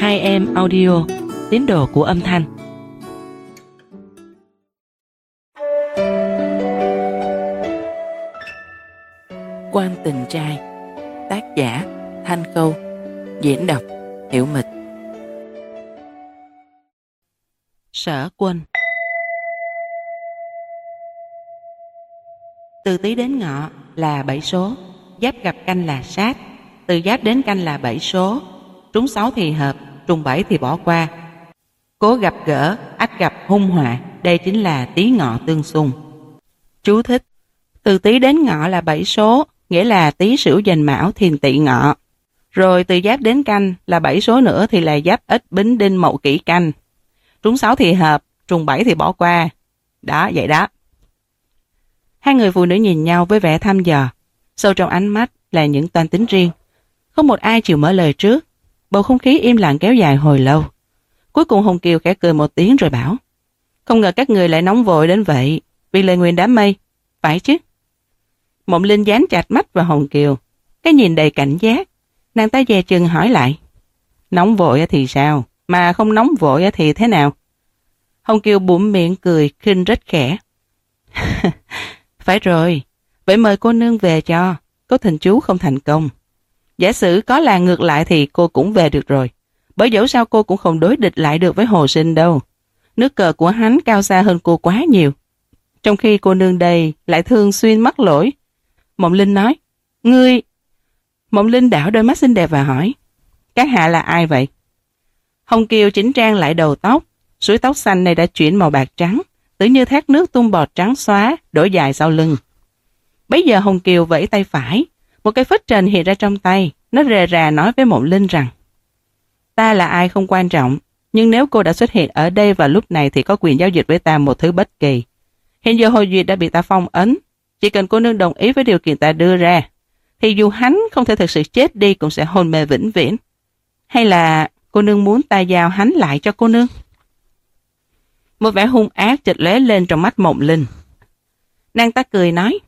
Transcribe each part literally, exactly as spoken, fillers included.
Hai em audio, tín đồ của âm thanh. Quan tình trai. Tác giả Thanh Câu. Diễn đọc Hiểu Mịch. Sở Quân. Từ Tý đến Ngọ là bảy số, Giáp gặp Canh là sát, từ Giáp đến Canh là bảy số, trúng sáu thì hợp, trùng bảy thì bỏ qua. Cố gặp gỡ, ắt gặp hung họa, đây chính là Tý Ngọ tương xung. Chú thích: từ Tý đến Ngọ là bảy số, nghĩa là Tý Sửu Dần Mão Thìn Tỵ Ngọ. Rồi từ Giáp đến Canh là bảy số nữa thì là Giáp Ất Bính Đinh Mậu Kỷ Canh. Trúng sáu thì hợp, trùng bảy thì bỏ qua. Đó, vậy đó. Hai người phụ nữ nhìn nhau với vẻ thăm dò, sâu trong ánh mắt là những toan tính riêng. Không một ai chịu mở lời trước. Bầu không khí im lặng kéo dài hồi lâu. Cuối cùng Hồng Kiều khẽ cười một tiếng rồi bảo: không ngờ các người lại nóng vội đến vậy, vì lời nguyền đám mây, phải chứ? Mộng Linh dán chặt mắt vào Hồng Kiều, cái nhìn đầy cảnh giác. Nàng ta dè chừng hỏi lại: nóng vội thì sao, mà không nóng vội thì thế nào? Hồng Kiều bụm miệng cười khinh rất khẽ. Phải rồi, vậy mời cô nương về cho, có thần chú không thành công. Giả sử có là ngược lại thì cô cũng về được rồi, bởi dẫu sao cô cũng không đối địch lại được với Hồ Sinh đâu. Nước cờ của hắn cao xa hơn cô quá nhiều, trong khi cô nương đây lại thường xuyên mắc lỗi. Mộng Linh nói: ngươi... Mộng Linh đảo đôi mắt xinh đẹp và hỏi: các hạ là ai vậy? Hồng Kiều chỉnh trang lại đầu tóc, suối tóc xanh này đã chuyển màu bạc trắng, tự như thác nước tung bọt trắng xóa đổ dài sau lưng. Bấy giờ Hồng Kiều vẫy tay phải, một cái phất trần hiện ra trong tay. Nó rề rà nói với Mộng Linh rằng: ta là ai không quan trọng, nhưng nếu cô đã xuất hiện ở đây vào lúc này thì có quyền giao dịch với ta một thứ bất kỳ. Hiện giờ Hồ Duyệt đã bị ta phong ấn, chỉ cần cô nương đồng ý với điều kiện ta đưa ra, thì dù hắn không thể thực sự chết đi cũng sẽ hôn mê vĩnh viễn. Hay là cô nương muốn ta giao hắn lại cho cô nương? Một vẻ hung ác chợt lóe lên trong mắt Mộng Linh. Nàng ta cười nói: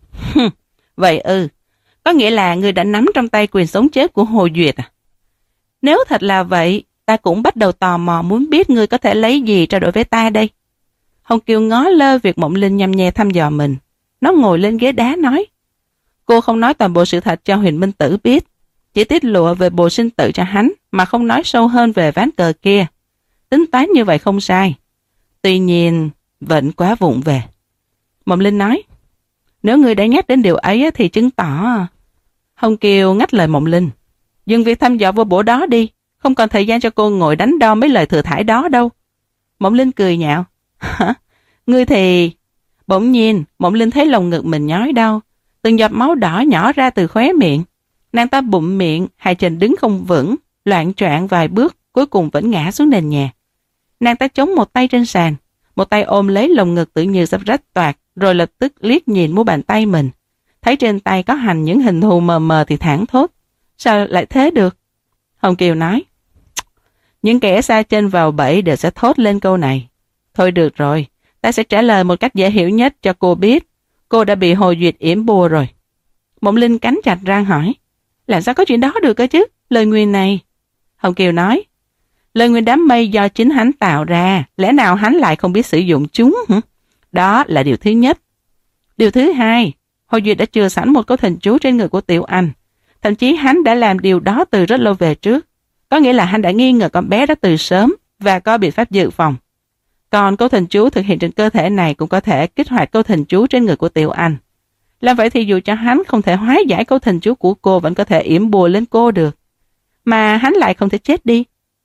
vậy ư, có nghĩa là ngươi đã nắm trong tay quyền sống chết của Hồ Duyệt à? Nếu thật là vậy, ta cũng bắt đầu tò mò muốn biết ngươi có thể lấy gì trao đổi với ta đây. Hồng Kiều ngó lơ việc Mộng Linh nhăm nhe thăm dò mình. Nó ngồi lên ghế đá nói: cô không nói toàn bộ sự thật cho Huyền Minh Tử biết, chỉ tiết lộ về Bồ Sinh Tử cho hắn, mà không nói sâu hơn về ván cờ kia. Tính toán như vậy không sai, tuy nhiên vẫn quá vụng về. Mộng Linh nói: nếu ngươi đã nhắc đến điều ấy thì chứng tỏ... Hồng Kiều ngắt lời Mộng Linh: dừng việc thăm dò vô bổ đó đi, không còn thời gian cho cô ngồi đánh đo mấy lời thừa thải đó đâu. Mộng Linh cười nhạo: hả? Ngươi thì... Bỗng nhiên Mộng Linh thấy lồng ngực mình nhói đau, từng giọt máu đỏ nhỏ ra từ khóe miệng. Nàng ta bụm miệng, hai chân đứng không vững, loạng choạng vài bước, cuối cùng vẫn ngã xuống nền nhà. Nàng ta chống một tay trên sàn, một tay ôm lấy lồng ngực tự như sắp rách toạc, rồi lập tức liếc nhìn mu bàn tay mình. Thấy trên tay có hành những hình thù mờ mờ thì thảng thốt: sao lại thế được? Hồng Kiều nói: những kẻ sa chân vào bẫy đều sẽ thốt lên câu này. Thôi được rồi, ta sẽ trả lời một cách dễ hiểu nhất cho cô biết. Cô đã bị Hồ Duyệt yểm bùa rồi. Mộng Linh cắn chặt răng hỏi: làm sao có chuyện đó được cơ chứ? Lời nguyền này... Hồng Kiều nói: lời nguyền đám mây do chính hắn tạo ra, lẽ nào hắn lại không biết sử dụng chúng hả? Đó là điều thứ nhất. Điều thứ hai, Hồ Duyệt đã chừa sẵn một câu thần chú trên người của Tiểu Anh. Thậm chí hắn đã làm điều đó từ rất lâu về trước. Có nghĩa là hắn đã nghi ngờ con bé đó từ sớm và có biện pháp dự phòng. Còn câu thần chú thực hiện trên cơ thể này cũng có thể kích hoạt câu thần chú trên người của Tiểu Anh. Làm vậy thì dù cho hắn không thể hóa giải câu thần chú của cô, vẫn có thể yểm bùa lên cô được. Mà hắn lại không thể chết đi.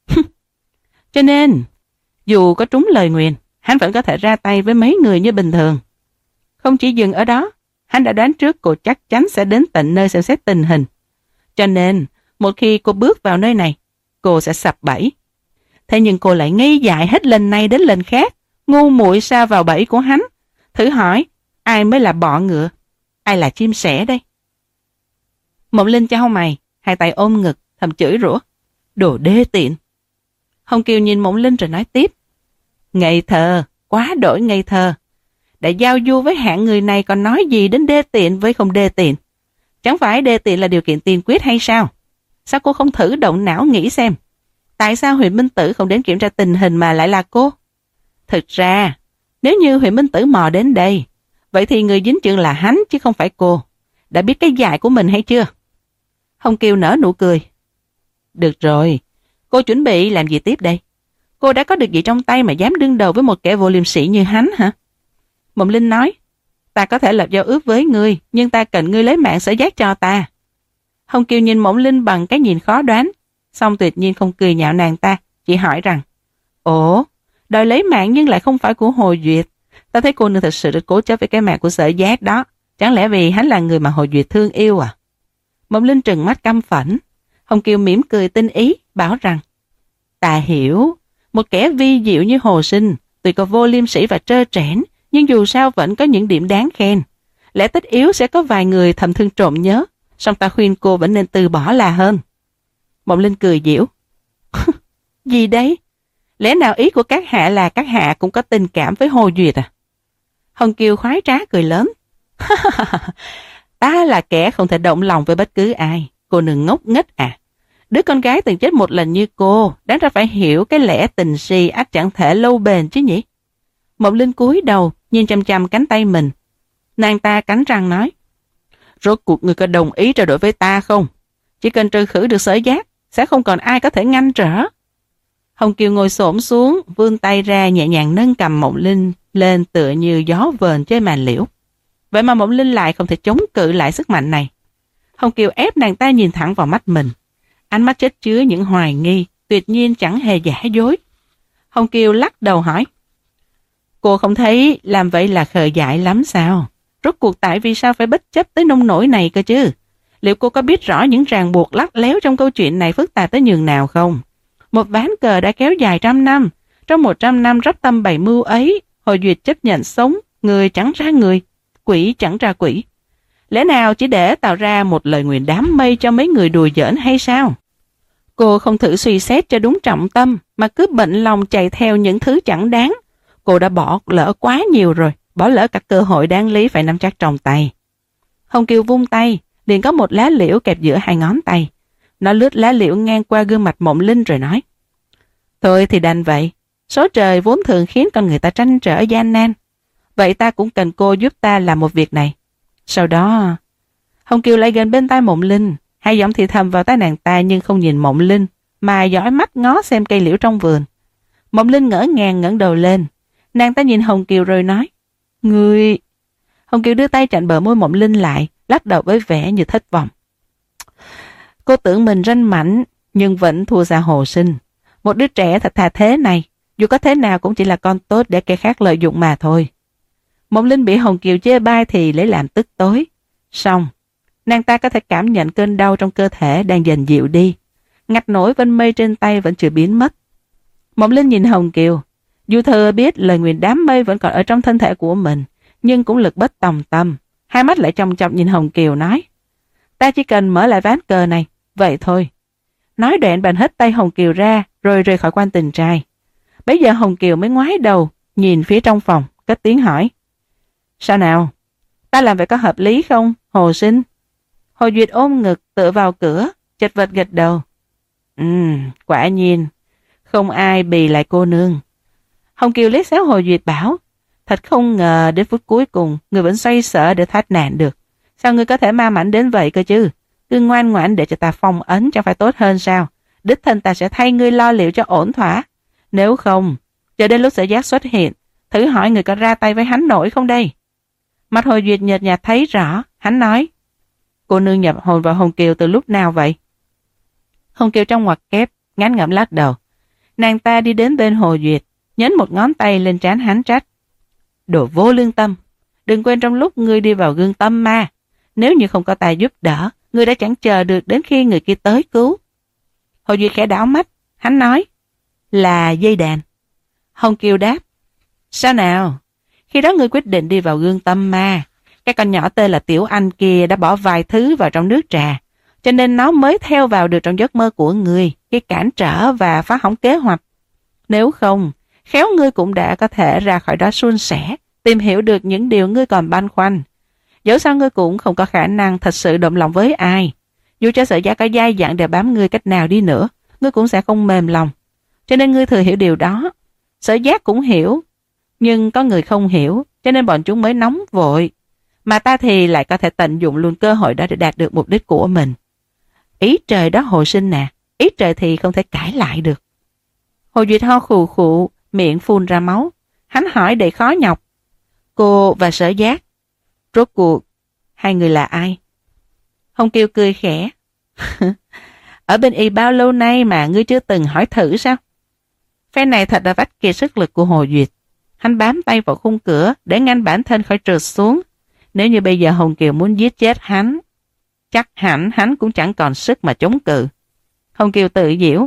Cho nên, dù có trúng lời nguyền, hắn vẫn có thể ra tay với mấy người như bình thường. Không chỉ dừng ở đó, hắn đã đoán trước cô chắc chắn sẽ đến tận nơi xem xét tình hình. Cho nên, một khi cô bước vào nơi này, cô sẽ sập bẫy. Thế nhưng cô lại ngây dại hết lần này đến lần khác, ngu muội sa vào bẫy của hắn. Thử hỏi, ai mới là bọ ngựa, ai là chim sẻ đây? Mộng Linh chau mày, hai tay ôm ngực, thầm chửi rủa: đồ đê tiện. Hồng Kiều nhìn Mộng Linh rồi nói tiếp: ngây thơ, quá đổi ngây thơ. Đã giao du với hạng người này còn nói gì đến đê tiện với không đê tiện? Chẳng phải đê tiện là điều kiện tiên quyết hay sao? Sao cô không thử động não nghĩ xem? Tại sao huyện Minh Tử không đến kiểm tra tình hình mà lại là cô? Thực ra, nếu như huyện Minh Tử mò đến đây, vậy thì người dính chuyện là hắn chứ không phải cô. Đã biết cái dại của mình hay chưa? Hồng Kiều nở nụ cười. Được rồi, cô chuẩn bị làm gì tiếp đây? Cô đã có được gì trong tay mà dám đương đầu với một kẻ vô liêm sỉ như hắn hả? Mộng Linh nói, ta có thể lập giao ước với ngươi, nhưng ta cần ngươi lấy mạng Sở Giác cho ta. Hồng Kiều nhìn Mộng Linh bằng cái nhìn khó đoán, xong tuyệt nhiên không cười nhạo nàng ta, chỉ hỏi rằng, ồ, đòi lấy mạng nhưng lại không phải của Hồ Duyệt. Ta thấy cô nương thật sự rất cố chấp với cái mạng của Sở Giác đó. Chẳng lẽ vì hắn là người mà Hồ Duyệt thương yêu à? Mộng Linh trừng mắt căm phẫn. Hồng Kiều mỉm cười tinh ý, bảo rằng, ta hiểu, một kẻ vi diệu như Hồ Sinh, tuy có vô liêm sỉ và trơ trẽn, nhưng dù sao vẫn có những điểm đáng khen. Lẽ tất yếu sẽ có vài người thầm thương trộm nhớ, song ta khuyên cô vẫn nên từ bỏ là hơn. Mộng Linh cười giễu. Gì đấy? Lẽ nào ý của các hạ là các hạ cũng có tình cảm với Hồ Duyệt à? Hồng Kiều khoái trá cười lớn. Ta là kẻ không thể động lòng với bất cứ ai. Cô nương ngốc nghếch à? Đứa con gái từng chết một lần như cô, đáng ra phải hiểu cái lẽ tình si ắt chẳng thể lâu bền chứ nhỉ? Mộng Linh cúi đầu, nhìn chăm chăm cánh tay mình. Nàng ta cắn răng nói, rốt cuộc người có đồng ý trao đổi với ta không? Chỉ cần trừ khử được Sở Giác, sẽ không còn ai có thể ngăn trở. Hồng Kiều ngồi xổm xuống, vươn tay ra nhẹ nhàng nâng cầm Mộng Linh lên tựa như gió vờn trên màn liễu. Vậy mà Mộng Linh lại không thể chống cự lại sức mạnh này. Hồng Kiều ép nàng ta nhìn thẳng vào mắt mình. Ánh mắt chất chứa những hoài nghi, tuyệt nhiên chẳng hề giả dối. Hồng Kiều lắc đầu hỏi, cô không thấy làm vậy là khờ dại lắm sao? Rốt cuộc tại vì sao phải bất chấp tới nông nỗi này cơ chứ? Liệu cô có biết rõ những ràng buộc lắt léo trong câu chuyện này phức tạp tới nhường nào không? Một ván cờ đã kéo dài trăm năm. Trong một trăm năm rắp tâm bày mưu ấy, Hồ Duyệt chấp nhận sống, người chẳng ra người, quỷ chẳng ra quỷ. Lẽ nào chỉ để tạo ra một lời nguyền đám mây cho mấy người đùa giỡn hay sao? Cô không thử suy xét cho đúng trọng tâm, mà cứ bệnh lòng chạy theo những thứ chẳng đáng. Cô đã bỏ lỡ quá nhiều rồi, bỏ lỡ cả cơ hội đáng lý phải nắm chắc trong tay. Hồng Kiều vung tay, liền có một lá liễu kẹp giữa hai ngón tay. Nó lướt lá liễu ngang qua gương mặt Mộng Linh rồi nói, thôi thì đành vậy, số trời vốn thường khiến con người ta tranh trở gian nan. Vậy ta cũng cần cô giúp ta làm một việc này. Sau đó, Hồng Kiều lại gần bên tai Mộng Linh, hai giọng thì thầm vào tai nàng ta nhưng không nhìn Mộng Linh, mà dõi mắt ngó xem cây liễu trong vườn. Mộng Linh ngỡ ngàng ngẩng đầu lên, nàng ta nhìn Hồng Kiều rồi nói, ngươi... Hồng Kiều đưa tay chặn bờ môi Mộng Linh lại, lắc đầu với vẻ như thất vọng. Cô tưởng mình ranh mãnh, nhưng vẫn thua xa Hồ Sinh. Một đứa trẻ thật thà thế này, dù có thế nào cũng chỉ là con tốt để kẻ khác lợi dụng mà thôi. Mộng Linh bị Hồng Kiều chê bai thì lấy làm tức tối. Xong, nàng ta có thể cảm nhận cơn đau trong cơ thể đang dần dịu đi. Ngạch nổi vân mây trên tay vẫn chưa biến mất. Mộng Linh nhìn Hồng Kiều. Dù thừa biết lời nguyền đám mây vẫn còn ở trong thân thể của mình, nhưng cũng lực bất tòng tâm. Hai mắt lại chòng chọc nhìn Hồng Kiều nói, ta chỉ cần mở lại ván cờ này, vậy thôi. Nói đoạn bèn hất tay Hồng Kiều ra, rồi rời khỏi quan tình trai. Bấy giờ Hồng Kiều mới ngoái đầu, nhìn phía trong phòng, cất tiếng hỏi, sao nào? Ta làm vậy có hợp lý không, Hồ Sinh? Hồ Duyệt ôm ngực tựa vào cửa, chật vật gật đầu. Ừm, quả nhiên, không ai bì lại cô nương. Hồng Kiều liếc xéo Hồ Duyệt bảo, thật không ngờ đến phút cuối cùng, người vẫn xoay sở để thoát nạn được. Sao ngươi có thể ma mảnh đến vậy cơ chứ? Cứ ngoan ngoãn để cho ta phong ấn chẳng phải tốt hơn sao? Đích thân ta sẽ thay ngươi lo liệu cho ổn thỏa. Nếu không, chờ đến lúc Sở Giác xuất hiện, thử hỏi người có ra tay với hắn nổi không đây? Mặt Hồ Duyệt nhợt nhạt thấy rõ, hắn nói, cô nương nhập hồn vào Hồng Kiều từ lúc nào vậy? Hồng Kiều trong ngoặc kép, ngán ngẩm lắc đầu. Nàng ta đi đến bên Hồ Duyệt, nhấn một ngón tay lên trán hắn trách. Đồ vô lương tâm, đừng quên trong lúc ngươi đi vào gương tâm ma, nếu như không có tài giúp đỡ, ngươi đã chẳng chờ được đến khi người kia tới cứu. Hồ Duyệt khẽ đảo mắt, hắn nói, là dây đàn. Hồng Kiều đáp, sao nào? Khi đó ngươi quyết định đi vào gương tâm ma, cái con nhỏ tên là Tiểu Anh kia đã bỏ vài thứ vào trong nước trà, cho nên nó mới theo vào được trong giấc mơ của ngươi, khi cản trở và phá hỏng kế hoạch. Nếu không, khéo ngươi cũng đã có thể ra khỏi đó suôn sẻ, tìm hiểu được những điều ngươi còn băn khoăn. Dẫu sao ngươi cũng không có khả năng thật sự động lòng với ai. Dù cho Sở Giác có dai dẳng để bám ngươi cách nào đi nữa, ngươi cũng sẽ không mềm lòng. cho nên ngươi thừa hiểu điều đó. Sở Giác cũng hiểu, nhưng có người không hiểu, cho nên bọn chúng mới nóng vội. Mà ta thì lại có thể tận dụng luôn cơ hội đó để đạt được mục đích của mình. Ý trời đó Hồ Sinh nè, ý trời thì không thể cãi lại được. Hồ Duyệt ho khù khụ, miệng phun ra máu. Hắn hỏi đầy khó nhọc. Cô và Sở Giác, rốt cuộc, hai người là ai? Hồng Kiều cười khẽ. Ở bên y bao lâu nay mà ngươi chưa từng hỏi thử sao? Phe này thật là vách kiệt sức lực của Hồ Duyệt. Hắn bám tay vào khung cửa để ngăn bản thân khỏi trượt xuống. Nếu như bây giờ Hồng Kiều muốn giết chết hắn, chắc hẳn hắn cũng chẳng còn sức mà chống cự. Hồng Kiều tự giễu.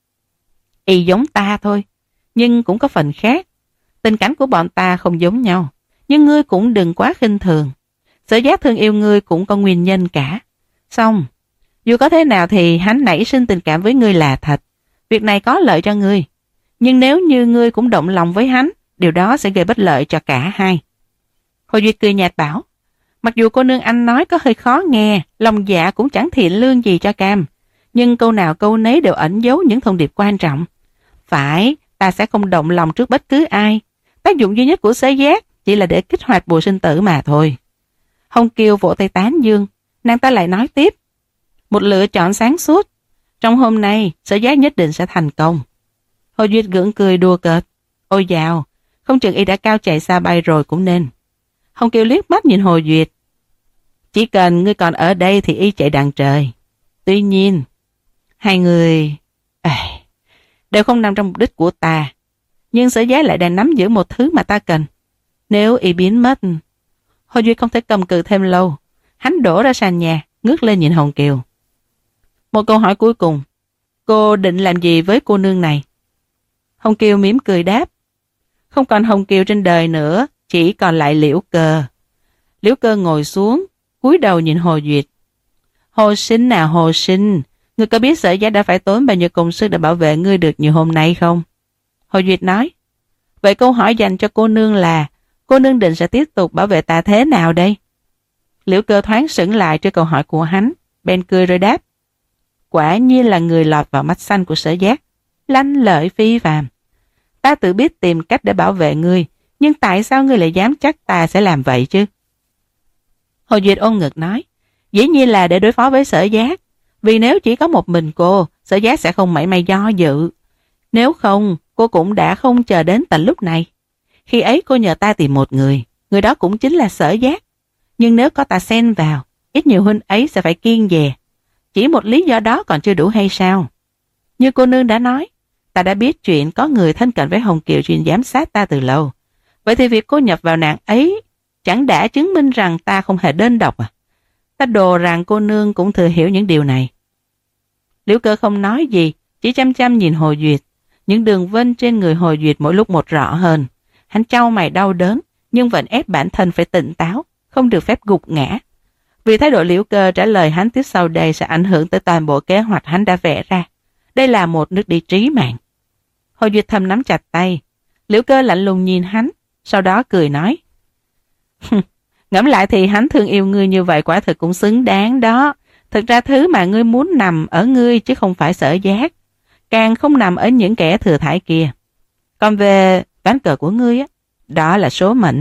Y giống ta thôi, nhưng cũng có phần khác. Tình cảnh của bọn ta không giống nhau, nhưng ngươi cũng đừng quá khinh thường. Sở Giác thương yêu ngươi cũng có nguyên nhân cả. Xong, dù có thế nào thì hắn nảy sinh tình cảm với ngươi là thật. Việc này có lợi cho ngươi. Nhưng nếu như ngươi cũng động lòng với hắn, điều đó sẽ gây bất lợi cho cả hai. Hồ Duyệt cười nhạt bảo, mặc dù cô nương anh nói có hơi khó nghe, lòng dạ cũng chẳng thiện lương gì cho Cam, nhưng câu nào câu nấy đều ẩn giấu những thông điệp quan trọng. Phải, ta sẽ không động lòng trước bất cứ ai. Tác dụng duy nhất của Sở Giác chỉ là để kích hoạt bùa sinh tử mà thôi. Hồng Kiều vỗ tay tán dương, nàng ta lại nói tiếp. Một lựa chọn sáng suốt. Trong hôm nay, Sở Giác nhất định sẽ thành công. Hồ Duyệt gượng cười đùa cợt. Ôi dào, không chừng y đã cao chạy xa bay rồi cũng nên. Hồng Kiều liếc mắt nhìn Hồ Duyệt. Chỉ cần ngươi còn ở đây thì y chạy đằng trời. Tuy nhiên, hai người à, đều không nằm trong mục đích của ta. Nhưng Sở Giác lại đang nắm giữ một thứ mà ta cần. Nếu y biến mất... Hồ Duyệt không thể cầm cự thêm lâu. Hắn đổ ra sàn nhà, ngước lên nhìn Hồng Kiều. Một câu hỏi cuối cùng. Cô định làm gì với cô nương này? Hồng Kiều mỉm cười đáp. Không còn Hồng Kiều trên đời nữa, chỉ còn lại Liễu Cơ. Liễu Cơ ngồi xuống, cúi đầu nhìn Hồ Duyệt. Hồ Sinh à Hồ Sinh, ngươi có biết Sở Giác đã phải tốn bao nhiêu công sức để bảo vệ ngươi được như hôm nay không? Hồ Duyệt nói. Vậy câu hỏi dành cho cô nương là, cô nương định sẽ tiếp tục bảo vệ ta thế nào đây? Liễu Cơ thoáng sững lại trước câu hỏi của hắn, bèn cười rồi đáp. Quả nhiên là người lọt vào mắt xanh của Sở Giác, lanh lợi phi phàm. Ta tự biết tìm cách để bảo vệ ngươi, nhưng tại sao ngươi lại dám chắc ta sẽ làm vậy chứ? Hồ Duyệt ôm ngực nói, dĩ nhiên là để đối phó với Sở Giác, vì nếu chỉ có một mình cô, Sở Giác sẽ không mảy may do dự. Nếu không, cô cũng đã không chờ đến tận lúc này. Khi ấy cô nhờ ta tìm một người, người đó cũng chính là Sở Giác. Nhưng nếu có ta xen vào, ít nhiều huynh ấy sẽ phải kiêng dè. Chỉ một lý do đó còn chưa đủ hay sao? Như cô nương đã nói, ta đã biết chuyện có người thân cận với Hồng Kiều chuyên giám sát ta từ lâu. Vậy thì việc cô nhập vào nàng ấy chẳng đã chứng minh rằng ta không hề đơn độc à? Ta đồ rằng cô nương cũng thừa hiểu những điều này. Liễu Cơ không nói gì, chỉ chăm chăm nhìn Hồ Duyệt. Những đường vân trên người Hồ Duyệt mỗi lúc một rõ hơn. Hắn chau mày đau đớn, nhưng vẫn ép bản thân phải tỉnh táo, không được phép gục ngã. Vì thái độ Liễu Cơ trả lời hắn tiếp sau đây sẽ ảnh hưởng tới toàn bộ kế hoạch hắn đã vẽ ra. Đây là một nước đi trí mạng. Hồ Duyệt thầm nắm chặt tay. Liễu Cơ lạnh lùng nhìn hắn, sau đó cười nói. Ngẫm lại thì hắn thương yêu ngươi như vậy quả thực cũng xứng đáng đó. Thực ra thứ mà ngươi muốn nằm ở ngươi chứ không phải Sở Giác. Càng không nằm ở những kẻ thừa thải kia. Còn về ván cờ của ngươi á, đó là số mệnh.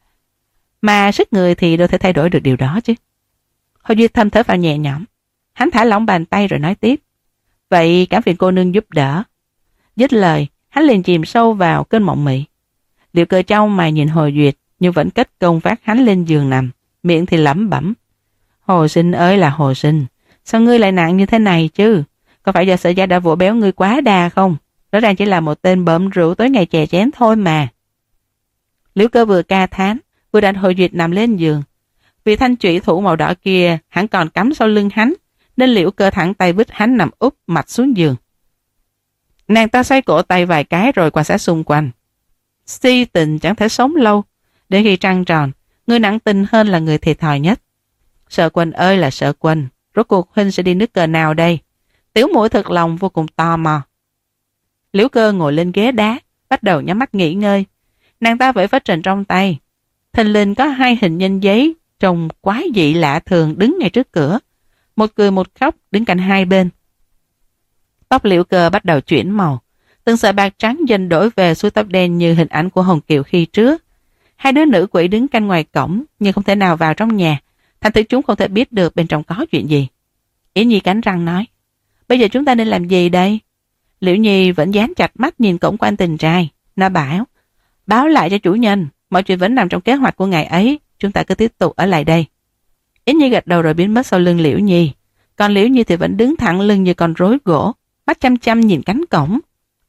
Mà sức người thì đâu thể thay đổi được điều đó chứ. Hồ Duyệt thầm thở vào nhẹ nhõm. Hắn thả lỏng bàn tay rồi nói tiếp. Vậy cảm phiền cô nương giúp đỡ. Dứt lời, hắn liền chìm sâu vào cơn mộng mị. Liễu Cơ trao mày nhìn Hồ Duyệt, nhưng vẫn kết công vác hắn lên giường nằm, miệng thì lẩm bẩm. Hồ Sinh ơi là Hồ Sinh, sao ngươi lại nặng như thế này chứ? Có phải do Sở Giác đã vỗ béo ngươi quá đà không? Rõ ràng chỉ là một tên bợm rượu tối ngày chè chén thôi mà. Liễu Cơ vừa ca thán, vừa đặt Hồ Duyệt nằm lên giường. Vì thanh chủy thủ màu đỏ kia hắn còn cắm sau lưng hắn, nên Liễu Cơ thẳng tay vứt hắn nằm úp mặt xuống giường. Nàng ta xoay cổ tay vài cái rồi quan sát xung quanh. Si tình chẳng thể sống lâu. Đến khi trăng tròn, người nặng tình hơn là người thiệt thòi nhất. Sở Quân ơi là Sở Quân, rốt cuộc huynh sẽ đi nước cờ nào đây? Tiểu muội thực lòng vô cùng tò mò. Liễu Cơ ngồi lên ghế đá, bắt đầu nhắm mắt nghỉ ngơi. Nàng ta vẫy phất trần trong tay. Thình lình có hai hình nhân giấy trông quái dị lạ thường đứng ngay trước cửa. Một cười một khóc đứng cạnh hai bên. Tóc Liễu Cơ bắt đầu chuyển màu. Từng sợi bạc trắng dần đổi về suối tóc đen như hình ảnh của Hồng Kiều khi trước. Hai đứa nữ quỷ đứng canh ngoài cổng nhưng không thể nào vào trong nhà, thành thử chúng không thể biết được bên trong có chuyện gì. Yến Nhi cắn răng nói, bây giờ chúng ta nên làm gì đây? Liễu Nhi vẫn dán chặt mắt nhìn cổng của anh tình trai. Nó bảo, báo lại cho chủ nhân, mọi chuyện vẫn nằm trong kế hoạch của ngày ấy, chúng ta cứ tiếp tục ở lại đây. Yến Nhi gật đầu rồi biến mất sau lưng Liễu Nhi. Còn Liễu Nhi thì vẫn đứng thẳng lưng như con rối gỗ, mắt chăm chăm nhìn cánh cổng.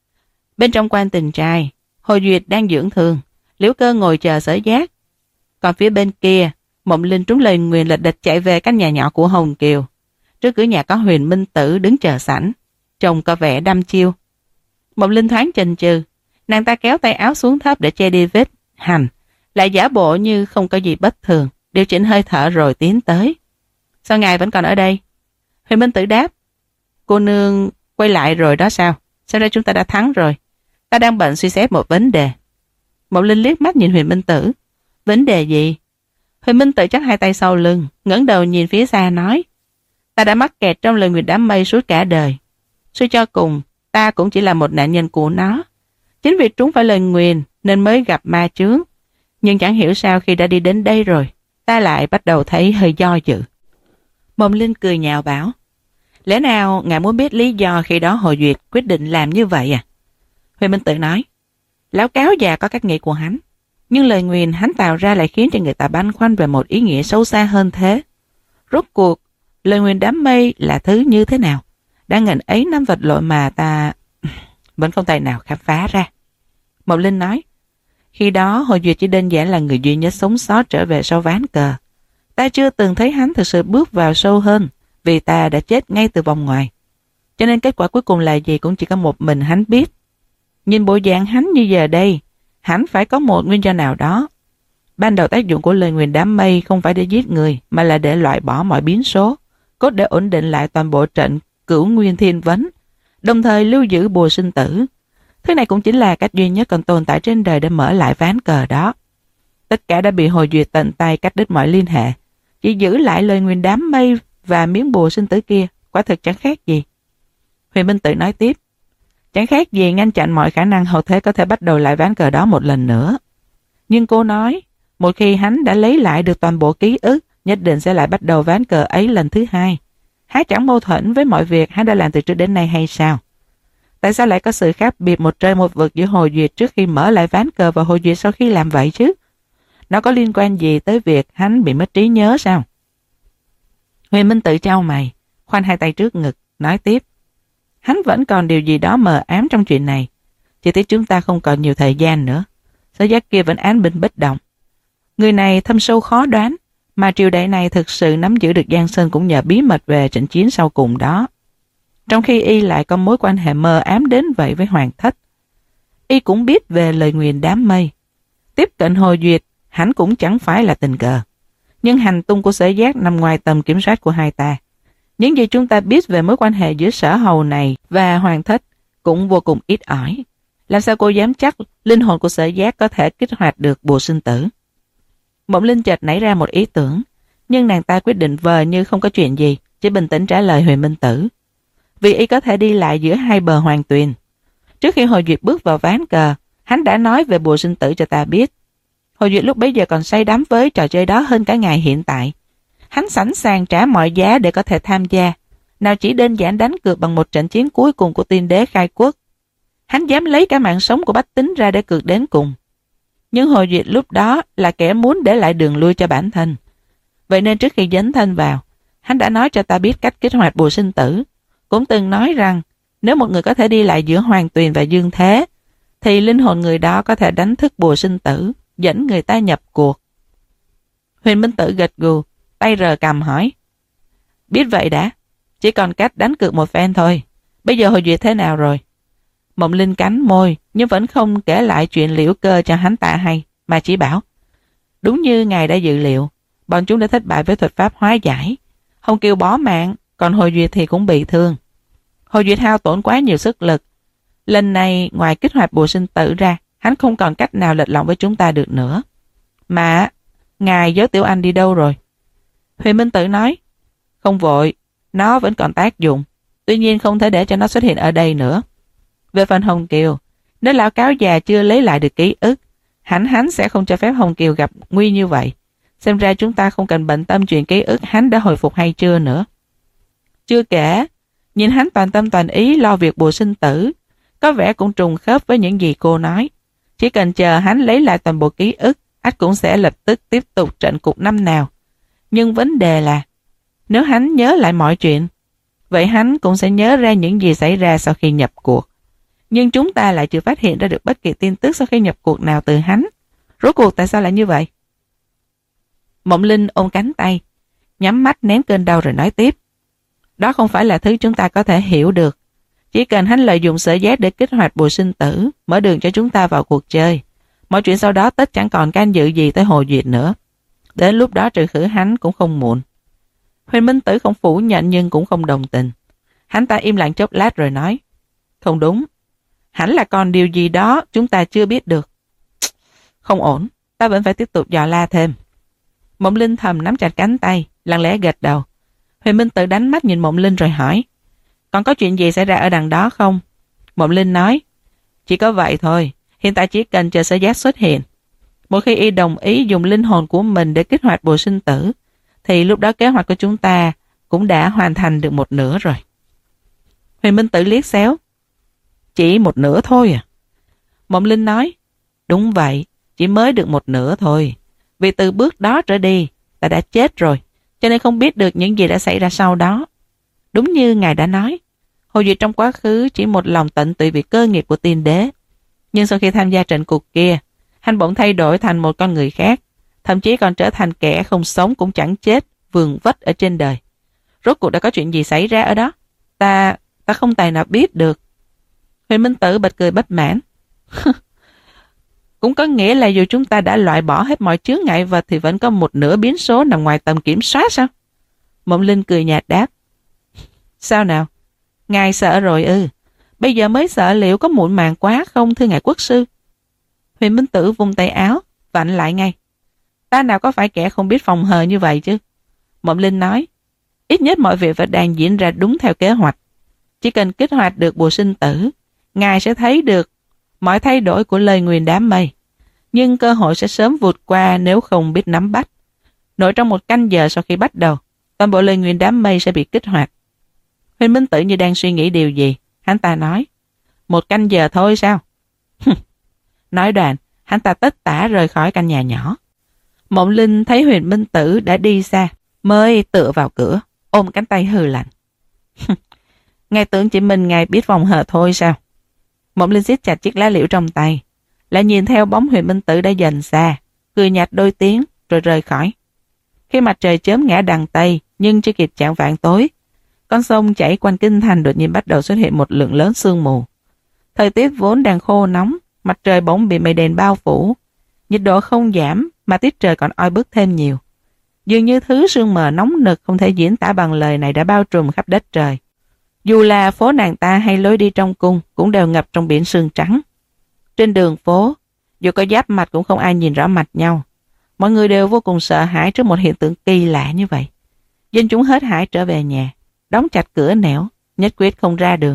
Bên trong quan tình trai, Hồ Duyệt đang dưỡng thương, Liễu Cơ ngồi chờ Sở Giác. Còn phía bên kia, Mộng Linh trúng lời nguyền lịch địch chạy về căn nhà nhỏ của Hồng Kiều. Trước cửa nhà có Huyền Minh Tử đứng chờ sẵn, trông có vẻ đăm chiêu. Mộng Linh thoáng chần chừ, nàng ta kéo tay áo xuống thấp để che đi vết hành, lại giả bộ như không có gì bất thường, điều chỉnh hơi thở rồi tiến tới. Sao ngài vẫn còn ở đây? Huyền Minh Tử đáp, cô nương quay lại rồi đó sao? Sao ra chúng ta đã thắng rồi? Ta đang bận suy xét một vấn đề. Mộng Linh liếc mắt nhìn Huyền Minh Tử. Vấn đề gì? Huyền Minh Tử chắp hai tay sau lưng, ngẩng đầu nhìn phía xa nói, ta đã mắc kẹt trong lời nguyền đám mây suốt cả đời. Suy cho cùng, ta cũng chỉ là một nạn nhân của nó. Chính vì trúng phải lời nguyền nên mới gặp ma chướng. Nhưng chẳng hiểu sao khi đã đi đến đây rồi, ta lại bắt đầu thấy hơi do dự. Mộng Linh cười nhạo bảo, lẽ nào ngài muốn biết lý do khi đó Hồ Duyệt quyết định làm như vậy à? Huyền Minh Tử nói, lão cáo già có cách nghĩ của hắn, nhưng lời nguyền hắn tạo ra lại khiến cho người ta băn khoăn về một ý nghĩa sâu xa hơn thế. Rốt cuộc, lời nguyền đám mây là thứ như thế nào? Đã ngần ấy năm vật lộn mà ta vẫn không tài nào khám phá ra. Mộng Linh nói, khi đó Hồ Duyệt chỉ đơn giản là người duy nhất sống sót trở về sau ván cờ. Ta chưa từng thấy hắn thực sự bước vào sâu hơn, vì ta đã chết ngay từ vòng ngoài. Cho nên kết quả cuối cùng là gì cũng chỉ có một mình hắn biết. Nhìn bộ dạng hắn như giờ đây, hắn phải có một nguyên do nào đó. Ban đầu tác dụng của lời nguyền đám mây không phải để giết người, mà là để loại bỏ mọi biến số, cốt để ổn định lại toàn bộ trận Cửu Nguyên Thiên Vấn, đồng thời lưu giữ bùa sinh tử. Thứ này cũng chính là cách duy nhất còn tồn tại trên đời để mở lại ván cờ đó. Tất cả đã bị Hồ Duyệt tận tay cắt đứt mọi liên hệ, chỉ giữ lại lời nguyền đám mây và miếng bùa sinh tử kia, quả thực chẳng khác gì. Huyền Minh Tử nói tiếp, chẳng khác gì ngăn chặn mọi khả năng hậu thế có thể bắt đầu lại ván cờ đó một lần nữa. Nhưng cô nói, một khi hắn đã lấy lại được toàn bộ ký ức, nhất định sẽ lại bắt đầu ván cờ ấy lần thứ hai. Há chẳng mâu thuẫn với mọi việc hắn đã làm từ trước đến nay hay sao? Tại sao lại có sự khác biệt một trời một vực giữa Hồ Duyệt trước khi mở lại ván cờ và Hồ Duyệt sau khi làm vậy chứ? Nó có liên quan gì tới việc hắn bị mất trí nhớ sao? Huyền Minh Tử chau mày, khoanh hai tay trước ngực, nói tiếp. Hắn vẫn còn điều gì đó mờ ám trong chuyện này. Chỉ tiếc chúng ta không còn nhiều thời gian nữa. Sở Giác kia vẫn án binh bất động. Người này thâm sâu khó đoán, mà triều đại này thực sự nắm giữ được Giang Sơn cũng nhờ bí mật về trận chiến sau cùng đó. Trong khi y lại có mối quan hệ mờ ám đến vậy với Hoàng Thất. Y cũng biết về lời nguyền đám mây. Tiếp cận Hồ Duyệt, hắn cũng chẳng phải là tình cờ. Nhưng hành tung của Sở Giác nằm ngoài tầm kiểm soát của hai ta. Những gì chúng ta biết về mối quan hệ giữa Sở Hầu này và Hoàng Thất cũng vô cùng ít ỏi. Làm sao cô dám chắc linh hồn của Sở Giác có thể kích hoạt được bùa sinh tử? Mộng Linh chợt nảy ra một ý tưởng, nhưng nàng ta quyết định vờ như không có chuyện gì, chỉ bình tĩnh trả lời Huyền Minh Tử. Vì y có thể đi lại giữa hai bờ hoàng tuyền. Trước khi Hồ Duyệt bước vào ván cờ, hắn đã nói về bùa sinh tử cho ta biết. Hồ Duyệt lúc bấy giờ còn say đắm với trò chơi đó hơn cả ngày hiện tại. Hắn sẵn sàng trả mọi giá để có thể tham gia, nào chỉ đơn giản đánh cược bằng một trận chiến cuối cùng của tiên đế khai quốc. Hắn dám lấy cả mạng sống của bách tính ra để cược đến cùng. Nhưng Hồ Duyệt lúc đó là kẻ muốn để lại đường lui cho bản thân. Vậy nên trước khi dấn thân vào, hắn đã nói cho ta biết cách kích hoạt bùa sinh tử. Cũng từng nói rằng nếu một người có thể đi lại giữa hoàng tuyền và dương thế, thì linh hồn người đó có thể đánh thức bùa sinh tử, dẫn người ta nhập cuộc. Huyền Minh Tử gật gù, tay rờ cằm hỏi. Biết vậy đã, chỉ còn cách đánh cược một phen thôi. Bây giờ Hồ Duyệt thế nào rồi? Mộng Linh cắn môi, nhưng vẫn không kể lại chuyện Liễu Cơ cho hắn ta hay, mà chỉ bảo. Đúng như ngài đã dự liệu, bọn chúng đã thất bại với thuật pháp hóa giải. Hồng Kiều bỏ mạng, còn Hồ Duyệt thì cũng bị thương. Hồ Duyệt hao tổn quá nhiều sức lực. Lần này, ngoài kích hoạt bùa sinh tử ra, hắn không còn cách nào lệch lòng với chúng ta được nữa. Mà, ngài giấu Tiểu Anh đi đâu rồi? Huyền Minh Tử nói, không vội, nó vẫn còn tác dụng. Tuy nhiên không thể để cho nó xuất hiện ở đây nữa. Về phần Hồng Kiều, nếu lão cáo già chưa lấy lại được ký ức, hắn hắn sẽ không cho phép Hồng Kiều gặp nguy như vậy. Xem ra chúng ta không cần bận tâm chuyện ký ức hắn đã hồi phục hay chưa nữa. Chưa kể, nhìn hắn toàn tâm toàn ý lo việc bùa sinh tử, có vẻ cũng trùng khớp với những gì cô nói. Chỉ cần chờ hắn lấy lại toàn bộ ký ức, ắt cũng sẽ lập tức tiếp tục trận cuộc năm nào. Nhưng vấn đề là, nếu hắn nhớ lại mọi chuyện, vậy hắn cũng sẽ nhớ ra những gì xảy ra sau khi nhập cuộc. Nhưng chúng ta lại chưa phát hiện ra được bất kỳ tin tức sau khi nhập cuộc nào từ hắn. Rốt cuộc tại sao lại như vậy? Mộng Linh ôm cánh tay, nhắm mắt nén cơn đau rồi nói tiếp. Đó không phải là thứ chúng ta có thể hiểu được. Chỉ cần hắn lợi dụng sợi giác để kích hoạt bùa sinh tử, mở đường cho chúng ta vào cuộc chơi. Mọi chuyện sau đó tất chẳng còn can dự gì tới Hồ Duyệt nữa. Đến lúc đó trừ khử hắn cũng không muộn. Huyền Minh Tử không phủ nhận nhưng cũng không đồng tình. Hắn ta im lặng chốc lát rồi nói. Không đúng. Hẳn là còn điều gì đó chúng ta chưa biết được. Không ổn, ta vẫn phải tiếp tục dò la thêm. Mộng Linh thầm nắm chặt cánh tay, lặng lẽ gật đầu. Huyền Minh Tử đánh mắt nhìn Mộng Linh rồi hỏi. Còn có chuyện gì xảy ra ở đằng đó không? Mộng Linh nói. Chỉ có vậy thôi, hiện tại chỉ cần chờ sợi giác xuất hiện. Một khi y đồng ý dùng linh hồn của mình để kích hoạt bùa sinh tử, thì lúc đó kế hoạch của chúng ta cũng đã hoàn thành được một nửa rồi. Huyền Minh Tử liếc xéo. Chỉ một nửa thôi à? Mộng Linh nói. Đúng vậy, chỉ mới được một nửa thôi. Vì từ bước đó trở đi, ta đã chết rồi, cho nên không biết được những gì đã xảy ra sau đó. Đúng như ngài đã nói, Hồ Duyệt trong quá khứ chỉ một lòng tận tụy vì cơ nghiệp của tiên đế. Nhưng sau khi tham gia trận cuộc kia, hắn bỗng thay đổi thành một con người khác, thậm chí còn trở thành kẻ không sống cũng chẳng chết, vườn vách ở trên đời. Rốt cuộc đã có chuyện gì xảy ra ở đó? Ta, ta không tài nào biết được. Huyền Minh Tử bật cười bất mãn. Cũng có nghĩa là dù chúng ta đã loại bỏ hết mọi chướng ngại vật thì vẫn có một nửa biến số nằm ngoài tầm kiểm soát sao? Mộng Linh cười nhạt đáp. Sao nào? Ngài sợ rồi ư? Bây giờ mới sợ liệu có muộn màng quá không thưa ngài quốc sư? Huyền Minh Tử vung tay áo, vặn lại ngay. Ta nào có phải kẻ không biết phòng hờ như vậy chứ? Mộng Linh nói. Ít nhất mọi việc vẫn đang diễn ra đúng theo kế hoạch. Chỉ cần kích hoạt được bùa sinh tử, ngài sẽ thấy được mọi thay đổi của lời nguyền đám mây. Nhưng cơ hội sẽ sớm vụt qua nếu không biết nắm bắt. Nội trong một canh giờ sau khi bắt đầu, toàn bộ lời nguyền đám mây sẽ bị kích hoạt. Huyền Minh Tử như đang suy nghĩ điều gì. Hắn ta nói. Một canh giờ thôi sao? Nói đoạn, hắn ta tất tả rời khỏi căn nhà nhỏ. Mộng Linh thấy Huyền Minh Tử đã đi xa, mới tựa vào cửa, ôm cánh tay hừ lạnh. Ngài tưởng chỉ mình ngài biết phòng hờ thôi sao? Mộng Linh siết chặt chiếc lá liễu trong tay, lại nhìn theo bóng Huyền Minh Tử đã dần xa, cười nhạt đôi tiếng rồi rời khỏi. Khi mặt trời chớm ngã đằng Tây nhưng chưa kịp chạng vạng tối, con sông chảy quanh kinh thành đột nhiên bắt đầu xuất hiện một lượng lớn sương mù. Thời tiết vốn đang khô nóng, mặt trời bỗng bị mây đen bao phủ, nhiệt độ không giảm mà tiết trời còn oi bức thêm nhiều. Dường như thứ sương mờ nóng nực không thể diễn tả bằng lời này đã bao trùm khắp đất trời. Dù là phố nàng ta hay lối đi trong cung cũng đều ngập trong biển sương trắng. Trên đường phố, dù có giáp mặt cũng không ai nhìn rõ mặt nhau. Mọi người đều vô cùng sợ hãi trước một hiện tượng kỳ lạ như vậy. Dân chúng hết hãi trở về nhà, đóng chặt cửa nẻo, nhất quyết không ra đường.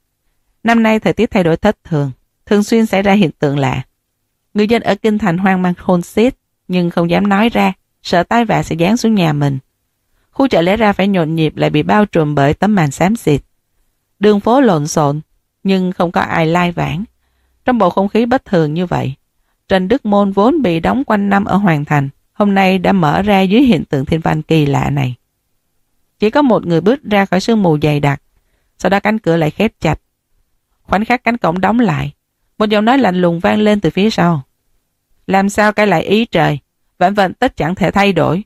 Năm nay thời tiết thay đổi thất thường, thường xuyên xảy ra hiện tượng lạ. Người dân ở kinh thành hoang mang khôn xiết, nhưng không dám nói ra, sợ tai vạ sẽ giáng xuống nhà mình. Khu chợ lẽ ra phải nhộn nhịp lại bị bao trùm bởi tấm màn xám xịt. Đường phố lộn xộn, nhưng không có ai lai vãng. Trong bầu không khí bất thường như vậy, Trần Đức Môn vốn bị đóng quanh năm ở Hoàng Thành, hôm nay đã mở ra dưới hiện tượng thiên văn kỳ lạ này. Chỉ có một người bước ra khỏi sương mù dày đặc, sau đó cánh cửa lại khép chặt. Khoảnh khắc cánh cổng đóng lại, một giọng nói lạnh lùng vang lên từ phía sau. Làm sao cãi lại ý trời, vạn vận tất chẳng thể thay đổi.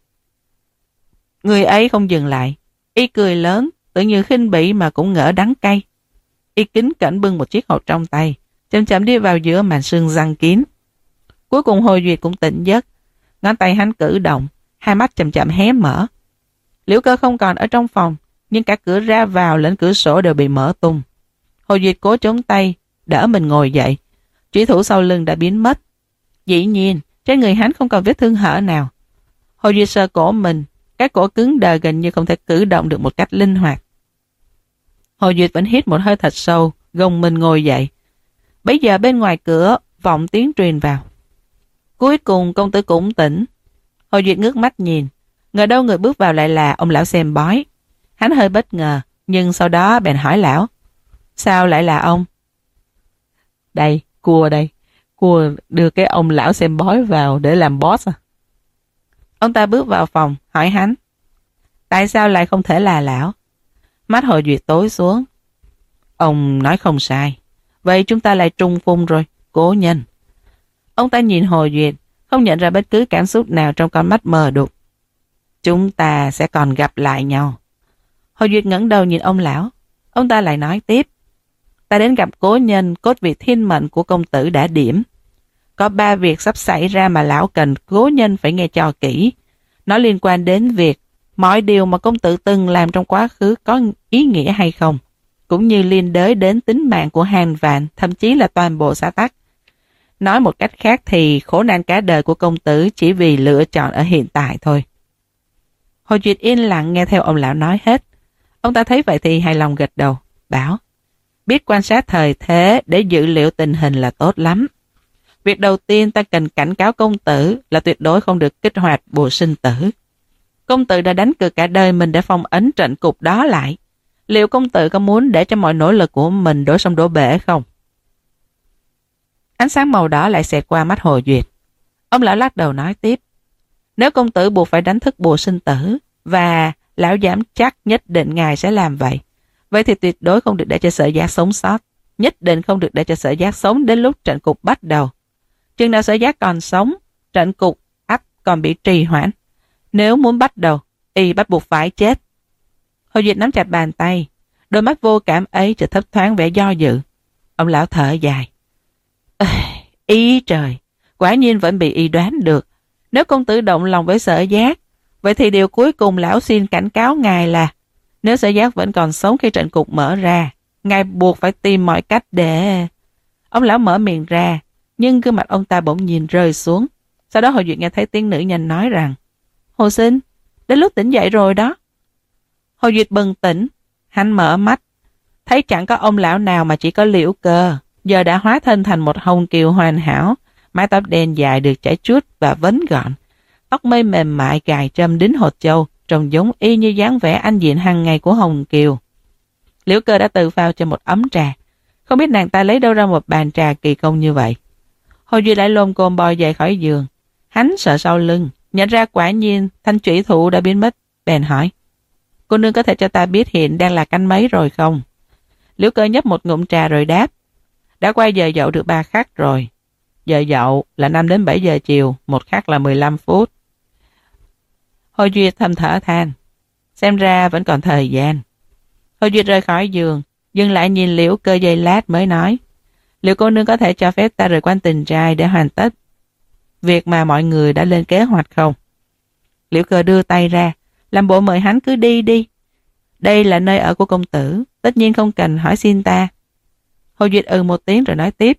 Người ấy không dừng lại, y cười lớn, tự như khinh bỉ mà cũng ngỡ đắng cay. Y kính cẩn bưng một chiếc hộp trong tay, chậm chậm đi vào giữa màn sương giăng kín. Cuối cùng Hồ Duyệt cũng tỉnh giấc, ngón tay hắn cử động, hai mắt chậm chậm hé mở. Liễu Cơ không còn ở trong phòng, nhưng cả cửa ra vào lẫn cửa sổ đều bị mở tung. Hồ Duyệt cố chống tay, đỡ mình ngồi dậy. Chủy thủ sau lưng đã biến mất. Dĩ nhiên, trên người hắn không còn vết thương hở nào. Hồ Duyệt sờ cổ mình, cái cổ cứng đờ gần như không thể cử động được một cách linh hoạt. Hồ Duyệt vẫn hít một hơi thật sâu, gồng mình ngồi dậy, Bấy giờ bên ngoài cửa vọng tiếng truyền vào. Cuối cùng công tử cũng tỉnh. Hồ Duyệt ngước mắt nhìn, ngờ đâu người bước vào lại là ông lão xem bói. Hắn hơi bất ngờ, nhưng sau đó bèn hỏi lão: Sao lại là ông? Đây, cua đây. Cua đưa cái ông lão xem bói vào để làm boss à? Ông ta bước vào phòng, hỏi hắn: Tại sao lại không thể là lão? Mắt Hồ Duyệt tối xuống. Ông nói không sai. Vậy chúng ta lại trùng phùng rồi, cố nhân. Ông ta nhìn Hồ Duyệt, không nhận ra bất cứ cảm xúc nào trong con mắt mờ đục. Chúng ta sẽ còn gặp lại nhau. Hồ Duyệt ngẩng đầu nhìn ông lão. Ông ta lại nói tiếp: Ta đến gặp cố nhân, cốt vị thiên mệnh của công tử đã điểm. Có ba việc sắp xảy ra mà lão cần cố nhân phải nghe cho kỹ. Nó liên quan đến việc mọi điều mà công tử từng làm trong quá khứ có ý nghĩa hay không, cũng như liên đới đến tính mạng của hàng vạn, thậm chí là toàn bộ xã tắc. Nói một cách khác thì khổ nạn cả đời của công tử chỉ vì lựa chọn ở hiện tại thôi. Hồ Duyệt yên lặng nghe theo ông lão nói hết. Ông ta thấy vậy thì hài lòng gật đầu, bảo: Biết quan sát thời thế để dự liệu tình hình là tốt lắm. Việc đầu tiên ta cần cảnh cáo công tử là tuyệt đối không được kích hoạt bùa sinh tử. Công tử đã đánh cược cả đời mình để phong ấn trận cục đó lại. Liệu công tử có muốn để cho mọi nỗ lực của mình đổ sông đổ bể không? Ánh sáng màu đỏ lại xẹt qua mắt Hồ Duyệt. Ông lão lắc đầu nói tiếp: Nếu công tử buộc phải đánh thức bùa sinh tử, và lão dám chắc nhất định ngài sẽ làm vậy, vậy thì tuyệt đối không được để cho Sở Giác sống sót. Nhất định không được để cho Sở Giác sống đến lúc trận cục bắt đầu. Chừng nào Sở Giác còn sống, trận cục ắt còn bị trì hoãn. Nếu muốn bắt đầu, y bắt buộc phải chết. Hồ Duyệt nắm chặt bàn tay, đôi mắt vô cảm ấy chợt thấp thoáng vẻ do dự. Ông lão thở dài: Ý trời, quả nhiên vẫn bị y đoán được. Nếu công tử động lòng với Sở Giác, vậy thì điều cuối cùng lão xin cảnh cáo ngài là nếu Sở Giác vẫn còn sống khi trận cục mở ra, ngài buộc phải tìm mọi cách để... Ông lão mở miệng ra, nhưng gương mặt ông ta bỗng nhìn rơi xuống. Sau đó Hồ Duyệt nghe thấy tiếng nữ nhân nói rằng: Hồ sinh, đến lúc tỉnh dậy rồi đó. Hồ Duyệt bừng tỉnh, hắn mở mắt, thấy chẳng có ông lão nào mà chỉ có Liễu Cơ, giờ đã hóa thân thành một hồng kiều hoàn hảo, mái tóc đen dài được chải chuốt và vấn gọn, tóc mây mềm mại cài trâm đính hột châu, trông giống y như dáng vẻ anh diện hàng ngày của Hồng Kiều. Liễu Cơ đã tự pha cho một ấm trà, không biết nàng ta lấy đâu ra một bàn trà kỳ công như vậy. Hồ Duy lại lồm cồm bò dậy khỏi giường, hắn sợ sau lưng, nhận ra quả nhiên thanh chủy thủ đã biến mất, bèn hỏi: Cô nương có thể cho ta biết hiện đang là canh mấy rồi không? Liễu Cơ nhấp một ngụm trà rồi đáp: Đã qua giờ dậu được ba khắc rồi. Giờ dậu là năm đến bảy giờ chiều, một khắc là mười lăm phút. Hồ Duyệt thầm thở than, xem ra vẫn còn thời gian. Hồ Duyệt rời khỏi giường, dừng lại nhìn Liễu Cơ giây lát mới nói: Liệu cô nương có thể cho phép ta rời quan tình trai để hoàn tất việc mà mọi người đã lên kế hoạch không? Liễu Cơ đưa tay ra, làm bộ mời hắn cứ đi đi. Đây là nơi ở của công tử, tất nhiên không cần hỏi xin ta. Hồ Duyệt ừ một tiếng rồi nói tiếp: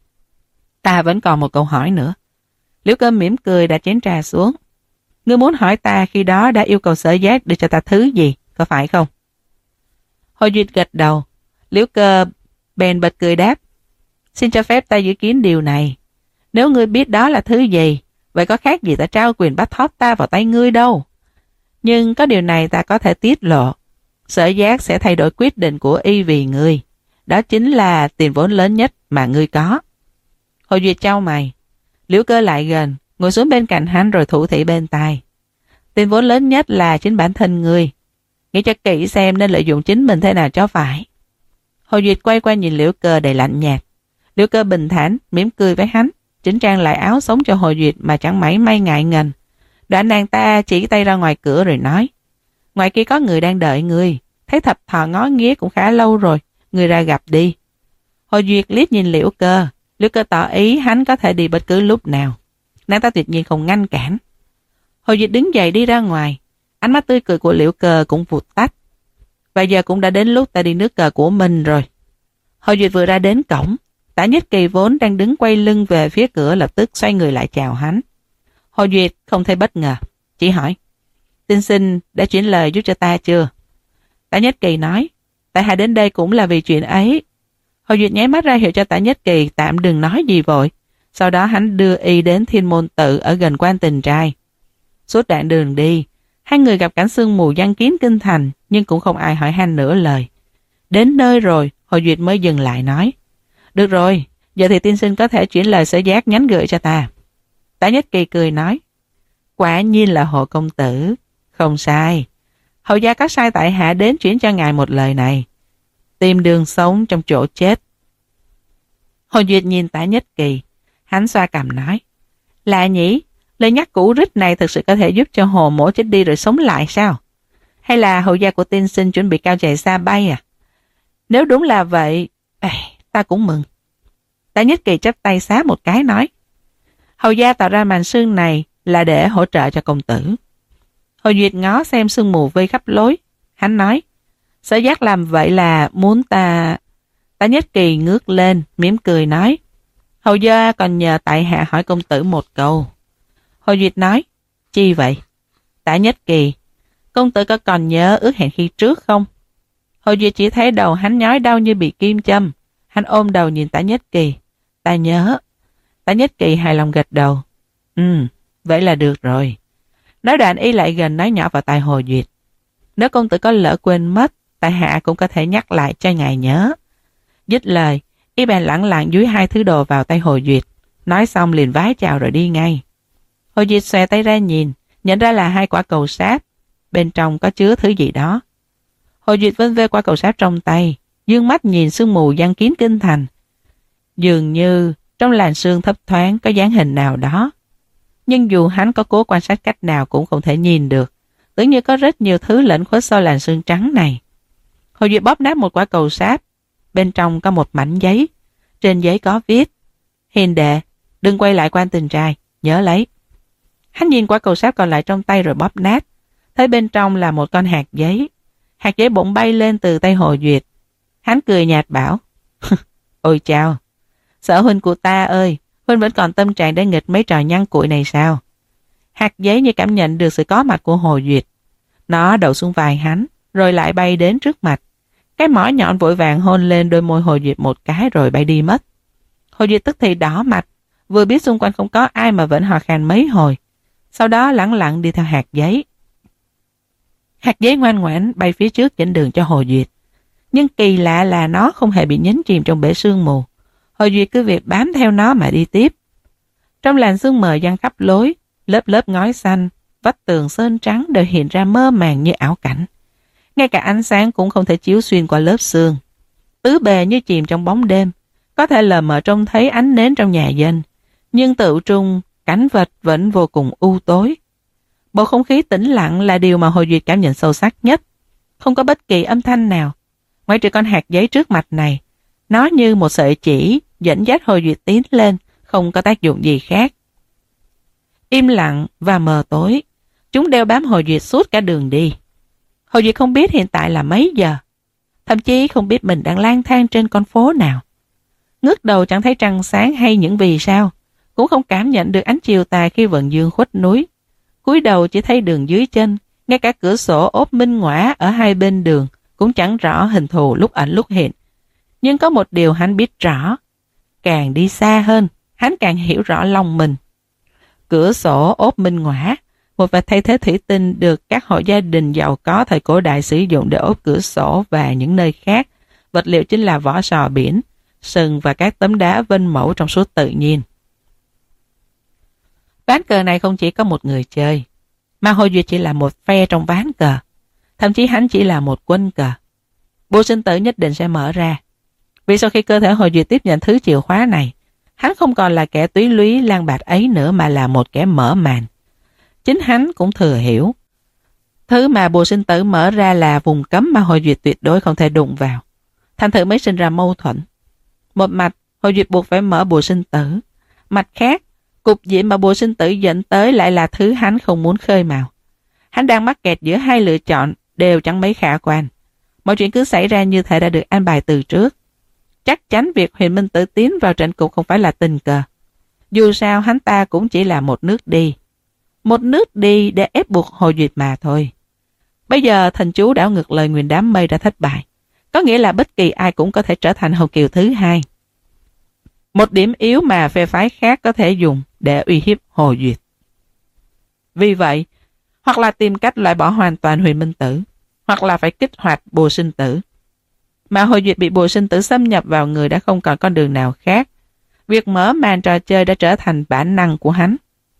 Ta vẫn còn một câu hỏi nữa. Liễu Cơ mỉm cười đặt chén trà xuống. Ngươi muốn hỏi ta khi đó đã yêu cầu Sở Giác để cho ta thứ gì, có phải không? Hồ Duyệt gật đầu. Liễu Cơ bèn bật cười đáp: Xin cho phép ta dự kiến điều này. Nếu ngươi biết đó là thứ gì, vậy có khác gì ta trao quyền bắt thóp ta vào tay ngươi đâu. Nhưng có điều này ta có thể tiết lộ. Sở Giác sẽ thay đổi quyết định của y vì ngươi. Đó chính là tiền vốn lớn nhất mà ngươi có. Hồ Duyệt chau mày. Liễu Cơ lại gần, ngồi xuống bên cạnh hắn rồi thủ thỉ bên tai. Tiền vốn lớn nhất là chính bản thân ngươi. Nghĩ cho kỹ xem nên lợi dụng chính mình thế nào cho phải. Hồ Duyệt quay qua nhìn Liễu Cơ đầy lạnh nhạt. Liễu Cơ bình thản, mỉm cười với hắn, chỉnh trang lại áo sống cho Hồ Duyệt mà chẳng mảy may ngại ngần. Đoạn nàng ta chỉ tay ra ngoài cửa rồi nói: Ngoài kia có người đang đợi ngươi, thấy thập thò ngó nghía cũng khá lâu rồi, ngươi ra gặp đi. Hồ Duyệt liếc nhìn Liễu Cơ, Liễu Cơ tỏ ý hắn có thể đi bất cứ lúc nào. Nàng ta tuyệt nhiên không ngăn cản. Hồ Duyệt đứng dậy đi ra ngoài, ánh mắt tươi cười của Liễu Cơ cũng vụt tắt. Và giờ cũng đã đến lúc ta đi nước cờ của mình rồi. Hồ Duyệt vừa ra đến cổng, Tả Nhất Kỳ vốn đang đứng quay lưng về phía cửa lập tức xoay người lại chào hắn. Hồ Duyệt không thấy bất ngờ, chỉ hỏi: Tiên sinh đã chuyển lời giúp cho ta chưa? Tả Nhất Kỳ nói: Tại hạ đến đây cũng là vì chuyện ấy. Hồ Duyệt nháy mắt ra hiệu cho Tả Nhất Kỳ tạm đừng nói gì vội. Sau đó hắn đưa y đến Thiên Môn Tự ở gần Quan Tình Trai. Suốt đoạn đường đi, hai người gặp cảnh sương mù giăng kín kinh thành, nhưng cũng không ai hỏi han nửa lời. Đến nơi rồi, Hồ Duyệt mới dừng lại nói: Được rồi, giờ thì tiên sinh có thể chuyển lời sở giác nhắn gửi cho ta. Tả Nhất Kỳ cười nói: Quả nhiên là Hồ công tử. Không sai. Hầu gia có sai tại hạ đến chuyển cho ngài một lời này: tìm đường sống trong chỗ chết. Hồ Duyệt nhìn Tả Nhất Kỳ, hắn xoa cằm nói: Lạ nhỉ, lời nhắc cũ rích này thực sự có thể giúp cho Hồ mỗ chết đi rồi sống lại sao? Hay là hầu gia của tiên sinh chuẩn bị cao chạy xa bay à? Nếu đúng là vậy, ê, ta cũng mừng. Tả Nhất Kỳ chắp tay xá một cái nói: Hầu gia tạo ra màn sương này là để hỗ trợ cho công tử. Hồ Duyệt ngó xem sương mù vây khắp lối, hắn nói: Sở giác làm vậy là muốn ta... Tả Nhất Kỳ ngước lên, mỉm cười nói: Hầu gia còn nhờ tại hạ hỏi công tử một câu. Hồ Duyệt nói: Chi vậy? Tả Nhất Kỳ: Công tử có còn nhớ ước hẹn khi trước không? Hồ Duyệt chỉ thấy đầu hắn nhói đau như bị kim châm. Hắn ôm đầu nhìn Tả Nhất Kỳ: Ta nhớ. Tả Nhất Kỳ hài lòng gật đầu: Ừ, vậy là được rồi. Nói đoạn y lại gần nói nhỏ vào tai Hồ Duyệt: Nếu công tử có lỡ quên mất, tại hạ cũng có thể nhắc lại cho ngài nhớ. Dứt lời, y bèn lẳng lặng dúi hai thứ đồ vào tay Hồ Duyệt, nói xong liền vái chào rồi đi ngay. Hồ Duyệt xòe tay ra nhìn, nhận ra là hai quả cầu sáp, bên trong có chứa thứ gì đó. Hồ Duyệt vênh vê quả cầu sáp trong tay, dương mắt nhìn sương mù giăng kín kinh thành. Dường như trong làn sương thấp thoáng có dáng hình nào đó, nhưng dù hắn có cố quan sát cách nào cũng không thể nhìn được, tưởng như có rất nhiều thứ lẫn khuất sau làn sương trắng này. Hồ Duyệt bóp nát một quả cầu sáp, bên trong có một mảnh giấy, trên giấy có viết: Hiền đệ, đừng quay lại Quan Tình Trai, nhớ lấy. Hắn nhìn quả cầu sáp còn lại trong tay rồi bóp nát, thấy bên trong là một con hạt giấy. Hạt giấy bỗng bay lên từ tay Hồ Duyệt. Hắn cười nhạt bảo: Ôi chao, sở huynh của ta ơi, huynh vẫn còn tâm trạng để nghịch mấy trò nhăn cuội này sao? Hạt giấy như cảm nhận được sự có mặt của Hồ Duyệt. Nó đậu xuống vai hắn, rồi lại bay đến trước mặt. Cái mỏ nhọn vội vàng hôn lên đôi môi Hồ Duyệt một cái rồi bay đi mất. Hồ Duyệt tức thì đỏ mặt, vừa biết xung quanh không có ai mà vẫn hò khan mấy hồi. Sau đó lẳng lặng đi theo hạt giấy. Hạt giấy ngoan ngoãn bay phía trước dẫn đường cho Hồ Duyệt. Nhưng kỳ lạ là nó không hề bị nhấn chìm trong bể sương mù. Hồ Duyệt cứ việc bám theo nó mà đi tiếp. Trong làn sương mờ giăng khắp lối, lớp lớp ngói xanh, vách tường sơn trắng đều hiện ra mơ màng như ảo cảnh. Ngay cả ánh sáng cũng không thể chiếu xuyên qua lớp sương. Tứ bề như chìm trong bóng đêm, có thể lờ mờ trông thấy ánh nến trong nhà dân, nhưng tự trung cảnh vật vẫn vô cùng u tối. Bầu không khí tĩnh lặng là điều mà Hồ Duyệt cảm nhận sâu sắc nhất. Không có bất kỳ âm thanh nào, ngoại trừ con hạt giấy trước mặt này. Nó như một sợi chỉ dẫn dắt Hồ Duyệt tiến lên, không có tác dụng gì khác. Im lặng và mờ tối, chúng đeo bám Hồ Duyệt suốt cả đường đi. Hồ Duyệt không biết hiện tại là mấy giờ, thậm chí không biết mình đang lang thang trên con phố nào. Ngước đầu chẳng thấy trăng sáng hay những vì sao, cũng không cảm nhận được ánh chiều tà khi vận dương khuất núi. Cúi đầu chỉ thấy đường dưới chân, ngay cả cửa sổ ốp minh ngõa ở hai bên đường cũng chẳng rõ hình thù lúc ẩn lúc hiện. Nhưng có một điều hắn biết rõ, càng đi xa hơn, hắn càng hiểu rõ lòng mình. Cửa sổ ốp minh ngõa, một vài thay thế thủy tinh được các hộ gia đình giàu có thời cổ đại sử dụng để ốp cửa sổ và những nơi khác. Vật liệu chính là vỏ sò biển, sừng và các tấm đá vênh mẫu trong suốt tự nhiên. Ván cờ này không chỉ có một người chơi, mà Hồ Duyệt chỉ là một phe trong ván cờ. Thậm chí hắn chỉ là một quân cờ. Bùa sinh tử nhất định sẽ mở ra. Vì sau khi cơ thể Hồ Duyệt tiếp nhận thứ chìa khóa này, hắn không còn là kẻ túy lúy lang bạt ấy nữa mà là một kẻ mở màn. Chính hắn cũng thừa hiểu. Thứ mà bùa sinh tử mở ra là vùng cấm mà Hồ Duyệt tuyệt đối không thể đụng vào. Thành thử mới sinh ra mâu thuẫn. Một mặt, Hồ Duyệt buộc phải mở bùa sinh tử. Mặt khác, cục diện mà bùa sinh tử dẫn tới lại là thứ hắn không muốn khơi mào. Hắn đang mắc kẹt giữa hai lựa chọn đều chẳng mấy khả quan. Mọi chuyện cứ xảy ra như thể đã được an bài từ trước. Chắc chắn việc Huyền Minh Tử tiến vào trận cục không phải là tình cờ. Dù sao hắn ta cũng chỉ là một nước đi. Một nước đi để ép buộc Hồ Duyệt mà thôi. Bây giờ thần chú đảo ngược lời nguyền đám mây đã thất bại. Có nghĩa là bất kỳ ai cũng có thể trở thành Hầu Kiều thứ hai. Một điểm yếu mà phe phái khác có thể dùng để uy hiếp Hồ Duyệt. Vì vậy, hoặc là tìm cách loại bỏ hoàn toàn Huyền Minh Tử, hoặc là phải kích hoạt Bùa Sinh Tử. Mà Hồ Duyệt bị Bùa Sinh Tử xâm nhập vào người đã không còn con đường nào khác. Việc mở màn trò chơi đã trở thành bản năng của hắn.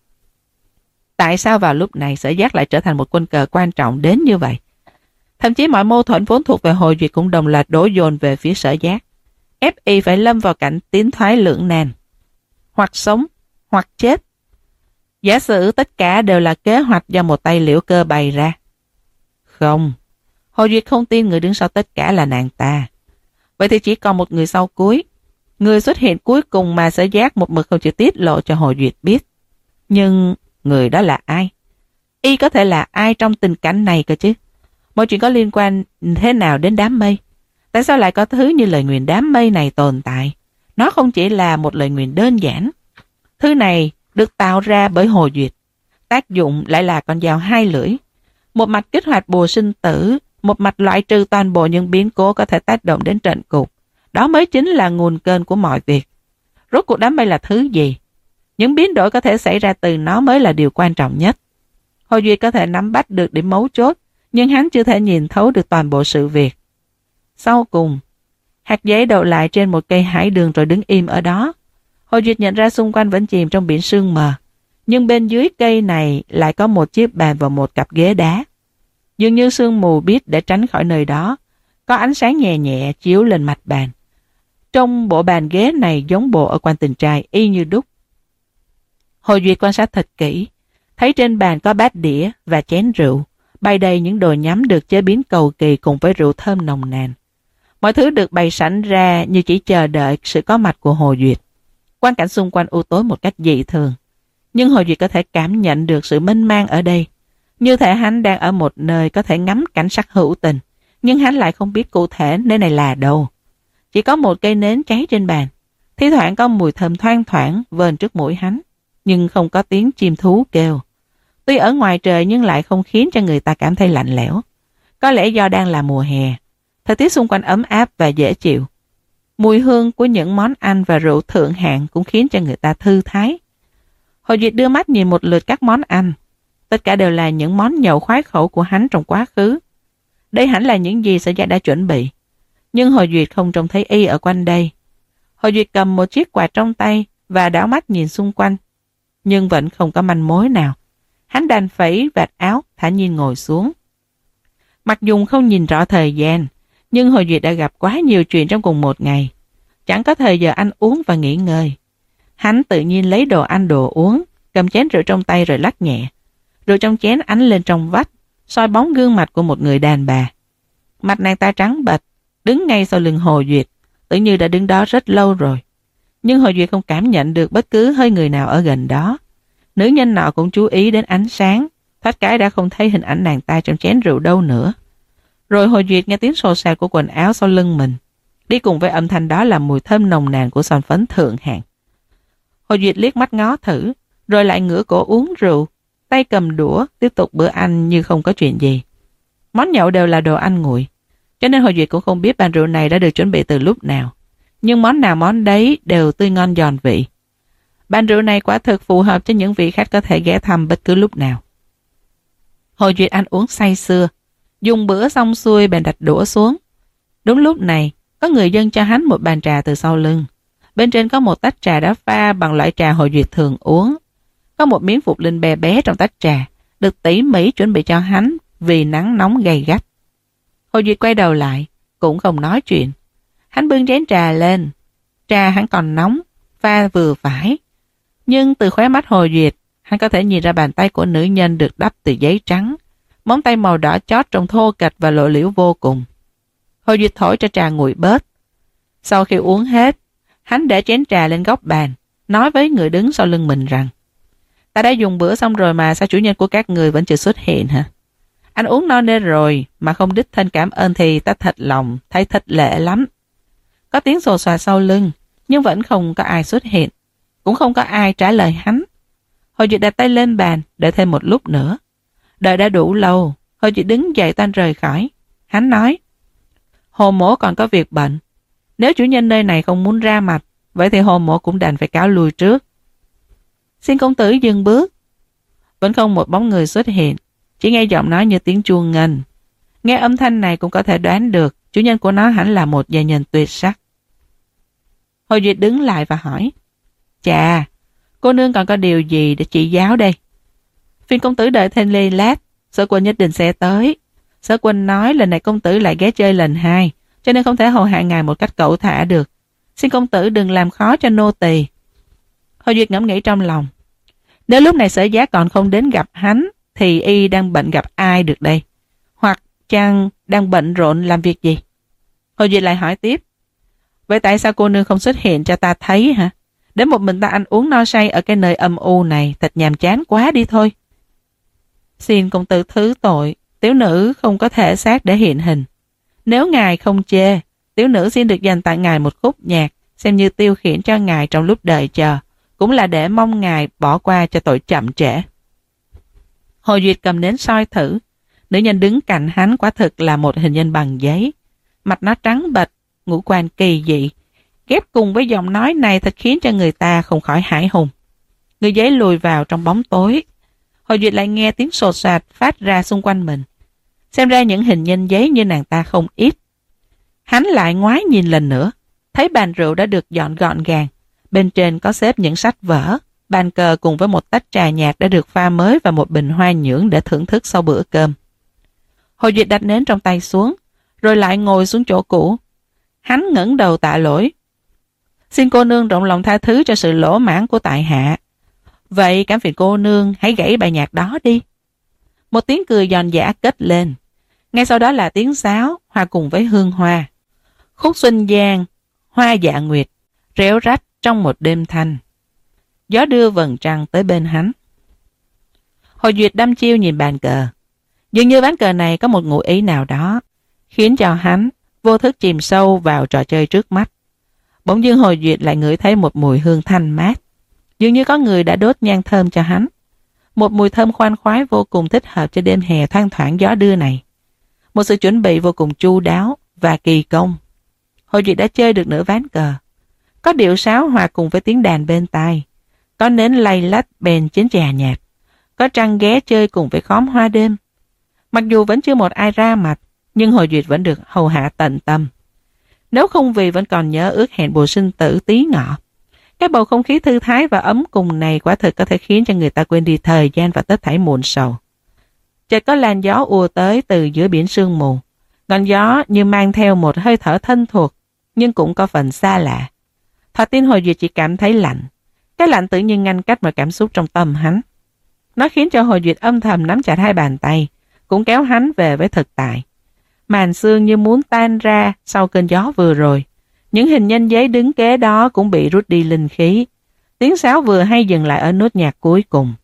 Tại sao vào lúc này Sở Giác lại trở thành một quân cờ quan trọng đến như vậy? Thậm chí mọi mâu thuẫn vốn thuộc về Hồ Duyệt cũng đồng loạt đổ dồn về phía Sở Giác, ép y phải lâm vào cảnh tiến thoái lưỡng nan, hoặc sống hoặc chết. Giả sử tất cả đều là kế hoạch do một tay Liễu Cơ bày ra. Không, Hồ Duyệt không tin người đứng sau tất cả là nàng ta. Vậy thì chỉ còn một người sau cuối, người xuất hiện cuối cùng mà Sở Giác một mực không chịu tiết lộ cho Hồ Duyệt biết. Nhưng người đó là ai? Y có thể là ai trong tình cảnh này cơ chứ? Mọi chuyện có liên quan thế nào đến đám mây? Tại sao lại có thứ như lời nguyền đám mây này tồn tại? Nó không chỉ là một lời nguyền đơn giản. Thứ này được tạo ra bởi Hồ Duyệt. Tác dụng lại là con dao hai lưỡi. Một mặt kích hoạt Bùa Sinh Tử, một mặt loại trừ toàn bộ những biến cố có thể tác động đến trận cục. Đó mới chính là nguồn cơn của mọi việc. Rốt cuộc đám mây là thứ gì? Những biến đổi có thể xảy ra từ nó mới là điều quan trọng nhất. Hồ Duyệt có thể nắm bắt được điểm mấu chốt, nhưng hắn chưa thể nhìn thấu được toàn bộ sự việc. Sau cùng, hạt giấy đậu lại trên một cây hải đường rồi đứng im ở đó. Hồ Duyệt nhận ra xung quanh vẫn chìm trong biển sương mờ, nhưng bên dưới cây này lại có một chiếc bàn và một cặp ghế đá. Dường như sương mù biết để tránh khỏi nơi đó, có ánh sáng nhẹ nhẹ chiếu lên mặt bàn. Trong bộ bàn ghế này giống bộ ở Quan Tình Trai y như đúc. Hồ Duyệt quan sát thật kỹ, thấy trên bàn có bát đĩa và chén rượu, bày đầy những đồ nhắm được chế biến cầu kỳ cùng với rượu thơm nồng nàn. Mọi thứ được bày sẵn ra như chỉ chờ đợi sự có mặt của Hồ Duyệt. Quang cảnh xung quanh u tối một cách dị thường, nhưng Hồ Duyệt có thể cảm nhận được sự mênh mang ở đây. Như thể hắn đang ở một nơi có thể ngắm cảnh sắc hữu tình, nhưng hắn lại không biết cụ thể nơi này là đâu. Chỉ có một cây nến cháy trên bàn, thi thoảng có mùi thơm thoang thoảng vờn trước mũi hắn, nhưng không có tiếng chim thú kêu. Tuy ở ngoài trời nhưng lại không khiến cho người ta cảm thấy lạnh lẽo. Có lẽ do đang là mùa hè, thời tiết xung quanh ấm áp và dễ chịu. Mùi hương của những món ăn và rượu thượng hạng cũng khiến cho người ta thư thái. Hồ Duyệt đưa mắt nhìn một lượt các món ăn. Tất cả đều là những món nhậu khoái khẩu của hắn trong quá khứ. Đây hẳn là những gì Sở Giác đã chuẩn bị. Nhưng Hồ Duyệt không trông thấy y ở quanh đây. Hồ Duyệt cầm một chiếc quạt trong tay và đảo mắt nhìn xung quanh, nhưng vẫn không có manh mối nào. Hắn đành phẩy vạt áo, thản nhiên ngồi xuống. Mặc dù không nhìn rõ thời gian, nhưng Hồ Duyệt đã gặp quá nhiều chuyện trong cùng một ngày. Chẳng có thời giờ ăn uống và nghỉ ngơi. Hắn tự nhiên lấy đồ ăn đồ uống, cầm chén rượu trong tay rồi lắc nhẹ. Rượu trong chén ánh lên trong vách, soi bóng gương mặt của một người đàn bà. Mặt nàng ta trắng bệch, đứng ngay sau lưng Hồ Duyệt, tự như đã đứng đó rất lâu rồi. Nhưng Hồ Duyệt không cảm nhận được bất cứ hơi người nào ở gần đó. Nữ nhân nọ cũng chú ý đến ánh sáng, thoát cái đã không thấy hình ảnh nàng ta trong chén rượu đâu nữa. Rồi Hồ Duyệt nghe tiếng xô xào của quần áo sau lưng mình. Đi cùng với âm thanh đó là mùi thơm nồng nàn của son phấn thượng hạng. Hồ Duyệt liếc mắt ngó thử, rồi lại ngửa cổ uống rượu, tay cầm đũa, tiếp tục bữa ăn như không có chuyện gì. Món nhậu đều là đồ ăn nguội, cho nên Hồ Duyệt cũng không biết bàn rượu này đã được chuẩn bị từ lúc nào. Nhưng món nào món đấy đều tươi ngon giòn vị. Bàn rượu này quả thực phù hợp cho những vị khách có thể ghé thăm bất cứ lúc nào. Hồ Duyệt ăn uống say sưa, dùng bữa xong xuôi bèn đặt đũa xuống. Đúng lúc này, có người dâng cho hắn một bàn trà từ sau lưng. Bên trên có một tách trà đã pha bằng loại trà Hồ Duyệt thường uống. Có một miếng phục linh bé bé trong tách trà, được tỉ mỉ chuẩn bị cho hắn vì nắng nóng gay gắt. Hồ Duyệt quay đầu lại, cũng không nói chuyện. Hắn bưng chén trà lên. Trà hắn còn nóng, pha vừa phải. Nhưng từ khóe mắt Hồ Duyệt, hắn có thể nhìn ra bàn tay của nữ nhân được đắp từ giấy trắng. Móng tay màu đỏ chót trông thô kệch và lộ liễu vô cùng. Hồ Duyệt thổi cho trà nguội bớt. Sau khi uống hết, hắn để chén trà lên góc bàn, nói với người đứng sau lưng mình rằng: "Ta đã dùng bữa xong rồi mà sao chủ nhân của các người vẫn chưa xuất hiện hả? Anh uống no nê rồi mà không đích thân cảm ơn thì ta thật lòng thấy thịt lệ lắm." Có tiếng xồ xòa sau lưng, nhưng vẫn không có ai xuất hiện. Cũng không có ai trả lời hắn. Hồ Duyệt đặt tay lên bàn, đợi thêm một lúc nữa. Đợi đã đủ lâu, Hồ Duyệt đứng dậy toan rời khỏi. Hắn nói: Hồ mỗ còn có việc bận. Nếu chủ nhân nơi này không muốn ra mặt, vậy thì hồ mỗ cũng đành phải cáo lui trước. Xin công tử dừng bước. Vẫn không một bóng người xuất hiện, chỉ nghe giọng nói như tiếng chuông ngân. Nghe âm thanh này cũng có thể đoán được chủ nhân của nó hẳn là một gia nhân tuyệt sắc. Hồ Duyệt đứng lại và hỏi: Chà, cô nương còn có điều gì để chỉ giáo đây? Phiên công tử đợi thêm lê lát, Sở Quân nhất định sẽ tới. Sở Quân nói lần này công tử lại ghé chơi lần hai, cho nên không thể hầu hạ ngài một cách cẩu thả được. Xin công tử đừng làm khó cho nô tỳ. Hồ Duyệt ngẫm nghĩ trong lòng. Nếu lúc này Sở Giá còn không đến gặp hắn, thì y đang bận gặp ai được đây? Hoặc chăng đang bận rộn làm việc gì? Hồ Duyệt lại hỏi tiếp: Vậy tại sao cô nương không xuất hiện cho ta thấy hả? Để một mình ta ăn uống no say ở cái nơi âm u này thật nhàm chán quá đi thôi. Xin công tử thứ tội, tiểu nữ không có thể xác để hiện hình. Nếu ngài không chê, tiểu nữ xin được dành tặng ngài một khúc nhạc, xem như tiêu khiển cho ngài trong lúc đợi chờ, cũng là để mong ngài bỏ qua cho tội chậm trễ. Hồ Duyệt cầm nến soi thử. Nữ nhân đứng cạnh hắn quả thực là một hình nhân bằng giấy. Mặt nó trắng bệch, ngũ quan kỳ dị, ghép cùng với giọng nói này thật khiến cho người ta không khỏi hãi hùng. Người giấy lùi vào trong bóng tối. Hồ Duyệt lại nghe tiếng sột soạt phát ra xung quanh mình. Xem ra những hình nhân giấy như nàng ta không ít. Hắn lại ngoái nhìn lần nữa, thấy bàn rượu đã được dọn gọn gàng. Bên trên có xếp những sách vở, bàn cờ cùng với một tách trà nhạt đã được pha mới và một bình hoa nhưỡng để thưởng thức sau bữa cơm. Hồ Duyệt đặt nến trong tay xuống, rồi lại ngồi xuống chỗ cũ. Hắn ngẩng đầu tạ lỗi: Xin cô nương rộng lòng tha thứ cho sự lỗ mãn của tại hạ. Vậy cảm phiền cô nương hãy gãy bài nhạc đó đi. Một tiếng cười giòn giã cất lên. Ngay sau đó là tiếng sáo hòa cùng với hương hoa. Khúc Xuân Giang, hoa dạ nguyệt, réo rách trong một đêm thanh. Gió đưa vầng trăng tới bên hắn. Hồ Duyệt đăm chiêu nhìn bàn cờ. Dường như ván cờ này có một ngụ ý nào đó, khiến cho hắn vô thức chìm sâu vào trò chơi trước mắt. Bỗng dưng Hồ Duyệt lại ngửi thấy một mùi hương thanh mát. Dường như có người đã đốt nhang thơm cho hắn. Một mùi thơm khoan khoái vô cùng thích hợp cho đêm hè thoang thoảng gió đưa này. Một sự chuẩn bị vô cùng chu đáo và kỳ công. Hồ Duyệt đã chơi được nửa ván cờ. Có điệu sáo hòa cùng với tiếng đàn bên tai. Có nến lay lách bên chén trà nhạt. Có trăng ghé chơi cùng với khóm hoa đêm. Mặc dù vẫn chưa một ai ra mặt, nhưng Hồ Duyệt vẫn được hầu hạ tận tâm. Nếu không vì vẫn còn nhớ ước hẹn bồ sinh tử tí ngọ, cái bầu không khí thư thái và ấm cùng này quả thực có thể khiến cho người ta quên đi thời gian và tất thảy muộn sầu. Chợt có làn gió ùa tới từ giữa biển sương mù. Ngọn gió như mang theo một hơi thở thân thuộc, nhưng cũng có phần xa lạ. Thoạt tiên Hồ Duyệt chỉ cảm thấy lạnh. Cái lạnh tự nhiên ngăn cách mọi cảm xúc trong tâm hắn. Nó khiến cho Hồ Duyệt âm thầm nắm chặt hai bàn tay, cũng kéo hắn về với thực tại. Màn sương như muốn tan ra sau cơn gió vừa rồi. Những hình nhân giấy đứng kế đó cũng bị rút đi linh khí. Tiếng sáo vừa hay dừng lại ở nốt nhạc cuối cùng.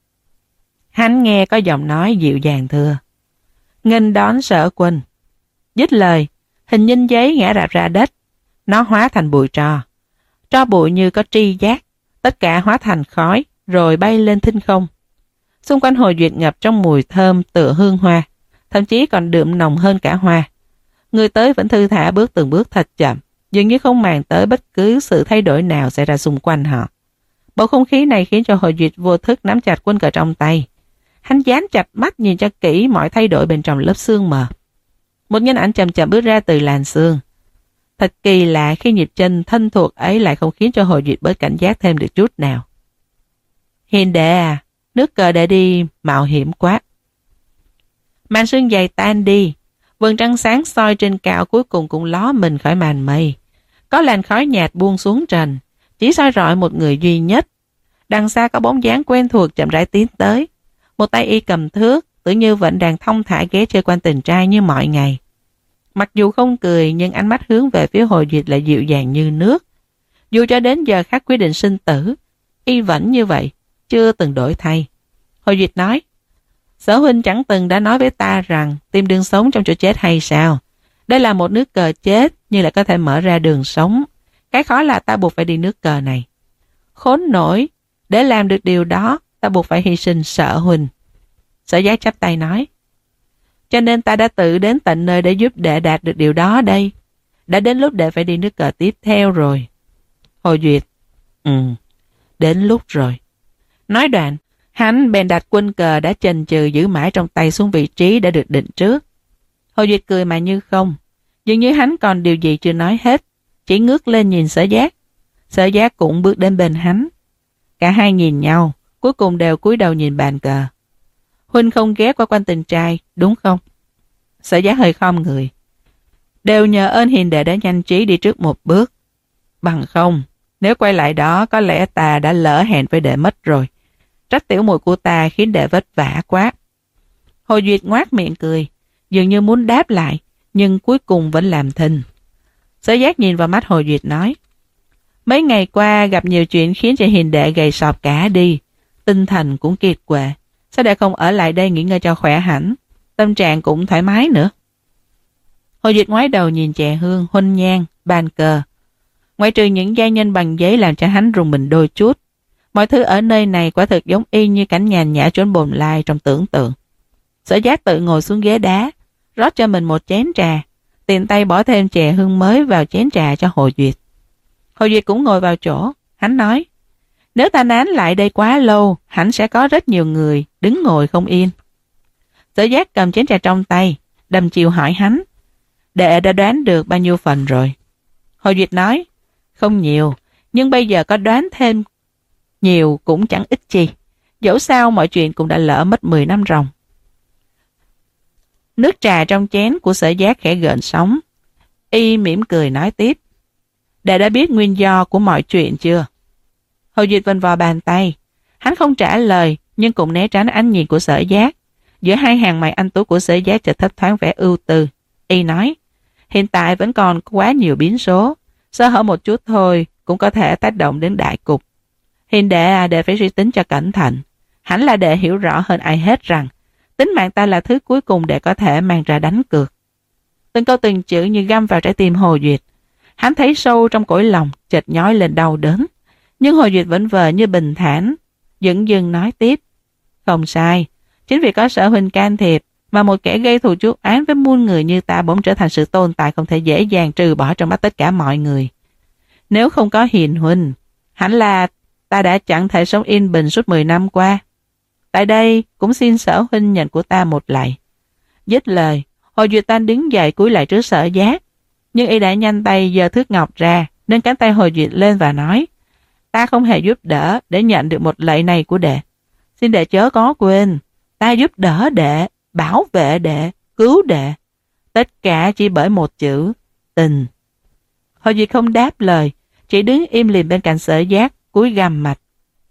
Hắn nghe có giọng nói dịu dàng thưa: Nghênh đón Sở Quân. Dứt lời, hình nhân giấy ngã rạp ra đất. Nó hóa thành bụi tro. Tro bụi như có tri giác. Tất cả hóa thành khói rồi bay lên thinh không. Xung quanh Hồ Duyệt ngập trong mùi thơm tựa hương hoa, thậm chí còn đượm nồng hơn cả hoa. Người tới vẫn thư thả bước từng bước thật chậm, dường như không màng tới bất cứ sự thay đổi nào xảy ra xung quanh họ. Bầu không khí này khiến cho Hồ Duyệt vô thức nắm chặt quân cờ trong tay. Hắn dán chặt mắt nhìn cho kỹ mọi thay đổi bên trong lớp sương mờ. Một nhân ảnh chậm chậm bước ra từ làn sương. Thật kỳ lạ khi nhịp chân thân thuộc ấy lại không khiến cho Hồ Duyệt bớt cảnh giác thêm được chút nào. Hiền đệ à, nước cờ để đi mạo hiểm quá. Màn sương dày tan đi, vầng trăng sáng soi trên cao cuối cùng cũng ló mình khỏi màn mây. Có làn khói nhạt buông xuống trần, chỉ soi rọi một người duy nhất. Đằng xa có bóng dáng quen thuộc chậm rãi tiến tới. Một tay y cầm thước, tưởng như vẫn đang thong thả ghé chơi quanh tình trai như mọi ngày. Mặc dù không cười nhưng ánh mắt hướng về phía Hồ Duyệt lại dịu dàng như nước. Dù cho đến giờ khắc quyết định sinh tử, y vẫn như vậy, chưa từng đổi thay. Hồ Duyệt nói: Sở huynh chẳng từng đã nói với ta rằng tìm đường sống trong chỗ chết hay sao? Đây là một nước cờ chết nhưng lại có thể mở ra đường sống. Cái khó là ta buộc phải đi nước cờ này. Khốn nổi, để làm được điều đó ta buộc phải hy sinh Sở huynh. Sở Giá chắp tay nói: Cho nên ta đã tự đến tận nơi để giúp đệ đạt được điều đó đây. Đã đến lúc đệ phải đi nước cờ tiếp theo rồi. Hồ Duyệt: Ừ, đến lúc rồi. Nói đoạn, hắn bèn đặt quân cờ đã chần chừ giữ mãi trong tay xuống vị trí đã được định trước. Hồ Duyệt cười mà như không, dường như hắn còn điều gì chưa nói hết, chỉ ngước lên nhìn Sở Giác. Sở Giác cũng bước đến bên hắn. Cả hai nhìn nhau, cuối cùng đều cúi đầu nhìn bàn cờ. Huynh không ghé qua quanh tình trai, đúng không? Sở Giác hơi khom người. Đều nhờ ơn hiền đệ đã nhanh trí đi trước một bước. Bằng không, nếu quay lại đó có lẽ ta đã lỡ hẹn với đệ mất rồi. Trách tiểu muội của ta khiến đệ vất vả quá. Hồ Duyệt ngoác miệng cười, dường như muốn đáp lại, nhưng cuối cùng vẫn làm thinh. Sở Giác nhìn vào mắt Hồ Duyệt nói: Mấy ngày qua gặp nhiều chuyện khiến cho hiền đệ gầy sọp cả đi, tinh thần cũng kiệt quệ. Sao đệ không ở lại đây nghỉ ngơi cho khỏe hẳn, tâm trạng cũng thoải mái nữa? Hồ Duyệt ngoái đầu nhìn chè hương, huân nhang, bàn cờ. Ngoại trừ những giai nhân bằng giấy làm cho hắn rùng mình đôi chút, mọi thứ ở nơi này quả thực giống y như cảnh nhàn nhã chốn bồn lai trong tưởng tượng. Sở Giác tự ngồi xuống ghế đá, rót cho mình một chén trà, tiện tay bỏ thêm chè hương mới vào chén trà cho Hồ Duyệt. Hồ Duyệt cũng ngồi vào chỗ, hắn nói: Nếu ta nán lại đây quá lâu, hẳn sẽ có rất nhiều người đứng ngồi không yên. Sở Giác cầm chén trà trong tay, đâm chiều hỏi hắn: Đệ đã đoán được bao nhiêu phần rồi? Hồ Duyệt nói: Không nhiều, nhưng bây giờ có đoán thêm nhiều cũng chẳng ích chi. Dẫu sao mọi chuyện cũng đã lỡ mất mười năm ròng. Nước trà trong chén của Sở Giác khẽ gợn sóng. Y mỉm cười nói tiếp: Đệ đã biết nguyên do của mọi chuyện chưa? Hồ Duyệt vần vò bàn tay. Hắn không trả lời, nhưng cũng né tránh ánh nhìn của Sở Giác. Giữa hai hàng mày anh tú của Sở Giác chợt thấp thoáng vẻ ưu tư. Y nói: Hiện tại vẫn còn quá nhiều biến số, sơ hở một chút thôi cũng có thể tác động đến đại cục. Hiền đệ à, đệ phải suy tính cho cẩn thận. Hẳn là đệ hiểu rõ hơn ai hết rằng tính mạng ta là thứ cuối cùng đệ có thể mang ra đánh cược. Từng câu từng chữ như găm vào trái tim Hồ Duyệt. Hắn thấy sâu trong cõi lòng chợt nhói lên đau đớn. Nhưng Hồ Duyệt vẫn vờ như bình thản, dửng dưng nói tiếp: Không sai, chính vì có Sở huynh can thiệp mà một kẻ gây thù chuốc oán với muôn người như ta bỗng trở thành sự tồn tại không thể dễ dàng trừ bỏ trong mắt tất cả mọi người. Nếu không có hiền huynh, hẳn là ta đã chẳng thể sống yên bình suốt mười năm qua. Tại đây cũng xin Sở huynh nhận của ta một lạy. Dứt lời, Hồ Duyệt Tan đứng dậy cúi lại trước Sở Giác, nhưng y đã nhanh tay giơ thước ngọc ra, nâng cánh tay Hồ Duyệt lên và nói: Ta không hề giúp đỡ để nhận được một lạy này của đệ. Xin đệ chớ có quên, ta giúp đỡ đệ, bảo vệ đệ, cứu đệ. Tất cả chỉ bởi một chữ: tình. Hồ Duyệt không đáp lời, chỉ đứng im lìm bên cạnh Sở Giác, cúi gằm mặt.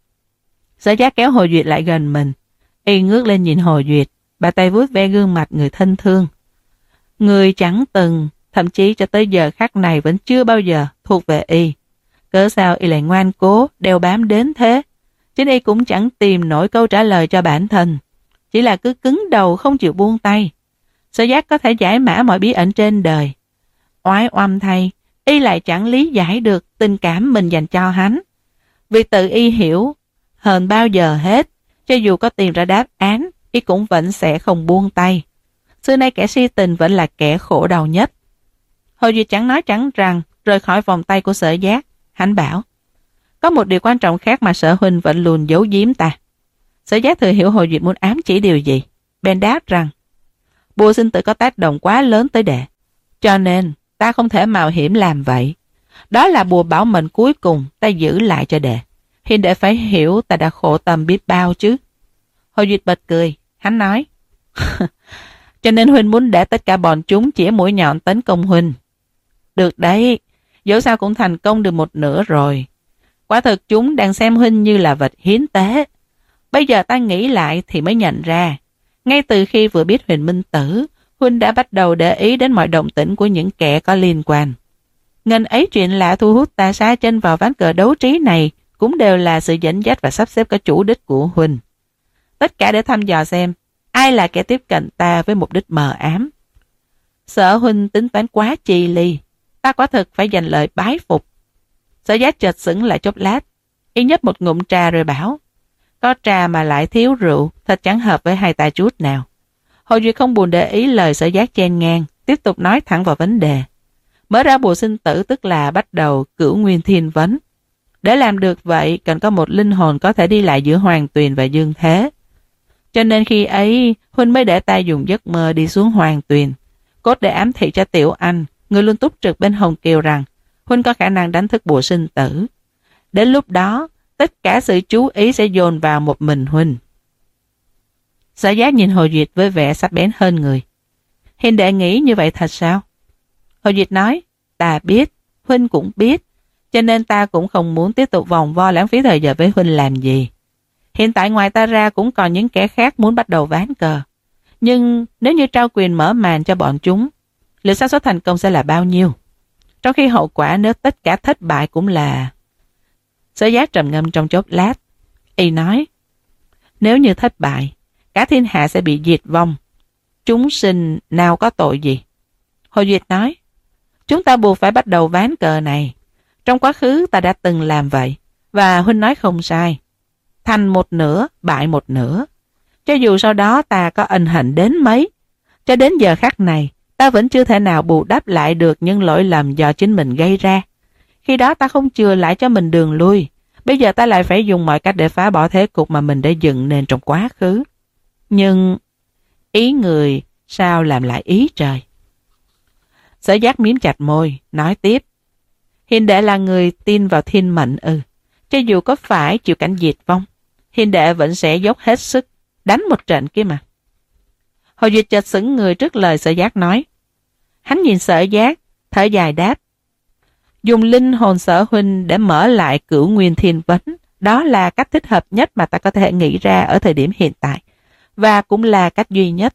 Sở Giác kéo Hồ Duyệt lại gần mình. Y ngước lên nhìn Hồ Duyệt, bà tay vuốt ve gương mặt người thân thương. Người chẳng từng, thậm chí cho tới giờ khắc này vẫn chưa bao giờ thuộc về y. Cớ sao y lại ngoan cố đeo bám đến thế? Chính y cũng chẳng tìm nổi câu trả lời cho bản thân, chỉ là cứ cứng đầu không chịu buông tay. Sở Giác có thể giải mã mọi bí ẩn trên đời. Oái oăm thay, y lại chẳng lý giải được tình cảm mình dành cho hắn. Vì tự y hiểu hơn bao giờ hết, cho dù có tìm ra đáp án, y cũng vẫn sẽ không buông tay. Xưa nay kẻ si tình vẫn là kẻ khổ đau nhất. Hồ Duyệt chẳng nói chẳng rằng rời khỏi vòng tay của Sở Giác. Hắn bảo: Có một điều quan trọng khác mà Sở huynh vẫn luôn giấu giếm ta. Sở Giác thừa hiểu Hồ Duyệt muốn ám chỉ điều gì, bèn đáp rằng: Bùa sinh tử có tác động quá lớn tới đệ, cho nên ta không thể mạo hiểm làm vậy. Đó là bùa bảo mệnh cuối cùng ta giữ lại cho đệ. Hiền đệ phải hiểu ta đã khổ tâm biết bao chứ. Hồ Duyệt bật cười. Hắn nói: Cho nên huynh muốn để tất cả bọn chúng chĩa mũi nhọn tấn công huynh. Được đấy, dẫu sao cũng thành công được một nửa rồi. Quả thực chúng đang xem huynh như là vật hiến tế. Bây giờ ta nghĩ lại thì mới nhận ra, ngay từ khi vừa biết Huyền Minh Tử, huynh đã bắt đầu để ý đến mọi động tĩnh của những kẻ có liên quan. Ngần ấy chuyện lạ thu hút ta xa chân vào ván cờ đấu trí này cũng đều là sự dẫn dắt và sắp xếp có chủ đích của huynh. Tất cả để thăm dò xem ai là kẻ tiếp cận ta với mục đích mờ ám. Sở huynh tính toán quá chi ly, ta quả thực phải dành lời bái phục. Sở Giác chợt sững lại chốc lát, y nhấp một ngụm trà rồi bảo: Có trà mà lại thiếu rượu, thật chẳng hợp với hai ta chút nào. Hồ Duyệt không buồn để ý lời Sở Giác chen ngang, tiếp tục nói thẳng vào vấn đề. Mở ra bùa sinh tử tức là bắt đầu cửu nguyên thiên vấn. Để làm được vậy, cần có một linh hồn có thể đi lại giữa hoàng tuyền và dương thế. Cho nên khi ấy, huynh mới để ta dùng giấc mơ đi xuống hoàng tuyền, cốt để ám thị cho Tiểu Anh, người luôn túc trực bên Hồng Kiều rằng huynh có khả năng đánh thức bùa sinh tử. Đến lúc đó, tất cả sự chú ý sẽ dồn vào một mình huynh. Sở Giác nhìn Hồ Duyệt với vẻ sắc bén hơn người. Hiền đệ nghĩ như vậy thật sao? Hồ Duyệt nói, ta biết, huynh cũng biết, cho nên ta cũng không muốn tiếp tục vòng vo lãng phí thời giờ với huynh làm gì. Hiện tại ngoài ta ra cũng còn những kẻ khác muốn bắt đầu ván cờ. Nhưng nếu như trao quyền mở màn cho bọn chúng, liệu xác suất thành công sẽ là bao nhiêu? Trong khi hậu quả nếu tất cả thất bại cũng là... Sở Giác trầm ngâm trong chốc lát. Y nói, nếu như thất bại, cả thiên hạ sẽ bị diệt vong. Chúng sinh nào có tội gì? Hồ Duyệt nói, chúng ta buộc phải bắt đầu ván cờ này. Trong quá khứ ta đã từng làm vậy, và huynh nói không sai. Thành một nửa, bại một nửa. Cho dù sau đó ta có ân hận đến mấy, cho đến giờ khắc này, ta vẫn chưa thể nào bù đắp lại được những lỗi lầm do chính mình gây ra. Khi đó ta không chừa lại cho mình đường lui. Bây giờ ta lại phải dùng mọi cách để phá bỏ thế cục mà mình đã dựng nên trong quá khứ. Nhưng ý người sao làm lại ý trời? Sở Giác miếm chặt môi, nói tiếp. Hiền đệ là người tin vào thiên mệnh ư. Cho dù có phải chịu cảnh diệt vong, hiền đệ vẫn sẽ dốc hết sức, đánh một trận kia mà. Hồ Duyệt chợt sững người trước lời Sở Giác nói. Hắn nhìn Sở Giác, thở dài đáp. Dùng linh hồn Sở huynh để mở lại cửu nguyên thiên vấn, đó là cách thích hợp nhất mà ta có thể nghĩ ra ở thời điểm hiện tại, và cũng là cách duy nhất.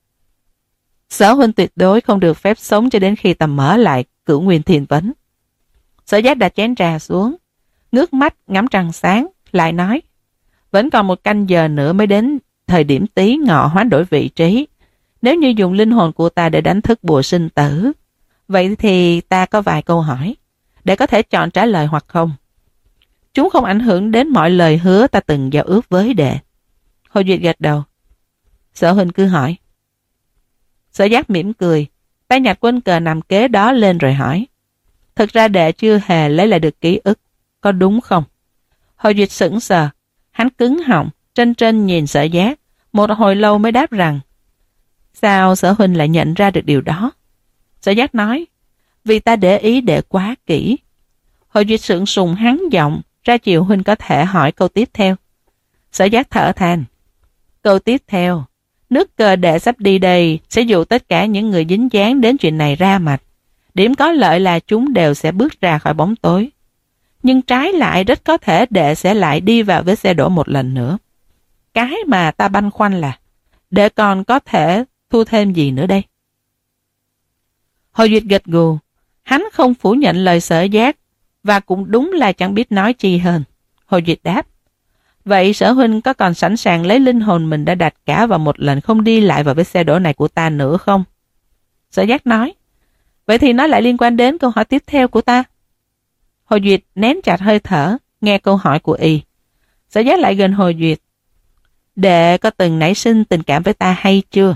Sở huynh tuyệt đối không được phép sống cho đến khi ta mở lại cửu nguyên thiên vấn. Sở Giác đặt chén trà xuống, ngước mắt ngắm trăng sáng, lại nói. Vẫn còn một canh giờ nữa mới đến thời điểm Tý Ngọ hoán đổi vị trí. Nếu như dùng linh hồn của ta để đánh thức bùa sinh tử, vậy thì ta có vài câu hỏi, để có thể chọn trả lời hoặc không. Chúng không ảnh hưởng đến mọi lời hứa ta từng giao ước với đệ. Hồ Duyệt gật đầu. Sở huynh cứ hỏi. Sở Giác mỉm cười, tay nhặt quân cờ nằm kế đó lên rồi hỏi. Thực ra đệ chưa hề lấy lại được ký ức, có đúng không? Hồ Duyệt sững sờ, hắn cứng họng, trân trân nhìn Sở Giác, một hồi lâu mới đáp rằng. Sao Sở huynh lại nhận ra được điều đó? Sở Giác nói, vì ta để ý đệ quá kỹ. Hồ Duyệt sững sùng hắn giọng, ra chiều huynh có thể hỏi câu tiếp theo. Sở Giác thở than. Câu tiếp theo, nước cờ đệ sắp đi đây sẽ dụ tất cả những người dính dáng đến chuyện này ra mặt. Điểm có lợi là chúng đều sẽ bước ra khỏi bóng tối. Nhưng trái lại rất có thể đệ sẽ lại đi vào vết xe đổ một lần nữa. Cái mà ta băn khoăn là đệ còn có thể thu thêm gì nữa đây? Hồ Duyệt gật gù. Hắn không phủ nhận lời Sở Giác, và cũng đúng là chẳng biết nói chi hơn. Hồ Duyệt đáp. Vậy Sở huynh có còn sẵn sàng lấy linh hồn mình đã đặt cả vào một lần không đi lại vào vết xe đổ này của ta nữa không? Sở Giác nói. Vậy thì nó lại liên quan đến câu hỏi tiếp theo của ta. Hồ Duyệt nén chặt hơi thở, nghe câu hỏi của y. Sở Giác lại gần Hồ Duyệt. Đệ có từng nảy sinh tình cảm với ta hay chưa?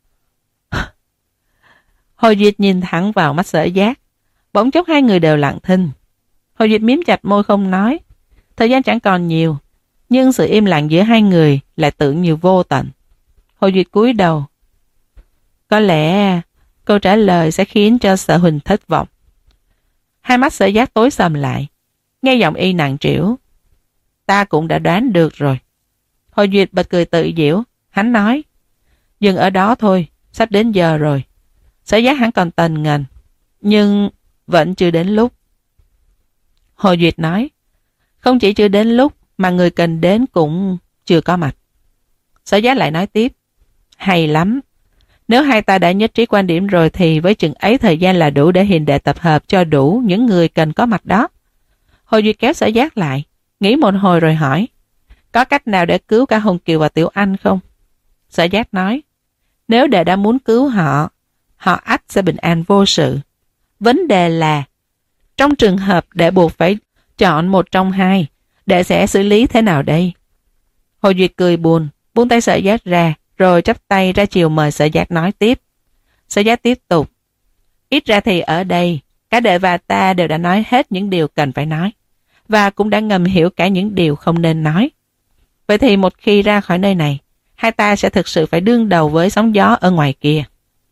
Hồ Duyệt nhìn thẳng vào mắt Sở Giác. Bỗng chốc hai người đều lặng thinh. Hồ Duyệt miếm chặt môi không nói. Thời gian chẳng còn nhiều, nhưng sự im lặng giữa hai người lại tưởng như vô tận. Hồ Duyệt cúi đầu. Có lẽ câu trả lời sẽ khiến cho Sở huynh thất vọng. Hai mắt Sở Giác tối sầm lại, nghe giọng y nặng trĩu. Ta cũng đã đoán được rồi. Hồ Duyệt bật cười tự giễu. Hắn nói, dừng ở đó thôi, sắp đến giờ rồi. Sở Giác hắn còn tần ngần, nhưng vẫn chưa đến lúc. Hồ Duyệt nói, không chỉ chưa đến lúc, mà người cần đến cũng chưa có mặt. Sở Giác lại nói tiếp, hay lắm. Nếu hai ta đã nhất trí quan điểm rồi thì với chừng ấy thời gian là đủ để hiền đệ tập hợp cho đủ những người cần có mặt đó. Hồ Duyệt kéo Sở Giác lại, nghĩ một hồi rồi hỏi, có cách nào để cứu cả Hồng Kiều và Tiểu Anh không? Sở Giác nói, nếu đệ đã muốn cứu họ, họ ắt sẽ bình an vô sự. Vấn đề là, trong trường hợp đệ buộc phải chọn một trong hai, đệ sẽ xử lý thế nào đây? Hồ Duyệt cười buồn, buông tay Sở Giác ra, rồi chắp tay ra chiều mời Sở Giác nói tiếp. Sở Giác tiếp tục. Ít ra thì ở đây, cả đệ và ta đều đã nói hết những điều cần phải nói, và cũng đã ngầm hiểu cả những điều không nên nói. Vậy thì một khi ra khỏi nơi này, hai ta sẽ thực sự phải đương đầu với sóng gió ở ngoài kia.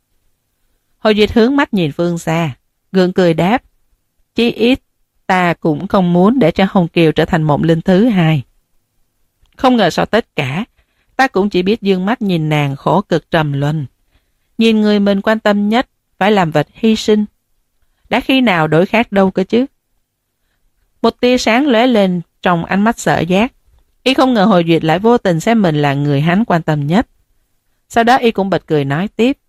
Hồ Duyệt hướng mắt nhìn phương xa, gượng cười đáp. Chí ít, ta cũng không muốn để cho Hồng Kiều trở thành mộng linh thứ hai. Không ngờ sau tất cả, ta cũng chỉ biết dương mắt nhìn nàng khổ cực trầm luân. Nhìn người mình quan tâm nhất phải làm vật hy sinh. Đã khi nào đổi khác đâu cơ chứ? Một tia sáng lóe lên trong ánh mắt Sở Giác. Y không ngờ Hồ Duyệt lại vô tình xem mình là người hắn quan tâm nhất. Sau đó y cũng bật cười nói tiếp.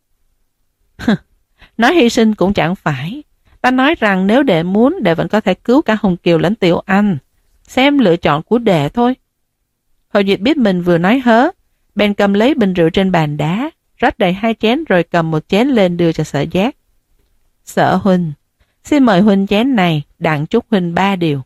Nói hy sinh cũng chẳng phải. Ta nói rằng nếu đệ muốn, đệ vẫn có thể cứu cả Hồng Kiều lẫn Tiểu Anh. Xem lựa chọn của đệ thôi. Hồ Duyệt biết mình vừa nói hớ, bèn cầm lấy bình rượu trên bàn đá, rót đầy hai chén rồi cầm một chén lên đưa cho Sở Giác. Sở huynh, xin mời huynh chén này, đặng chúc huynh ba điều.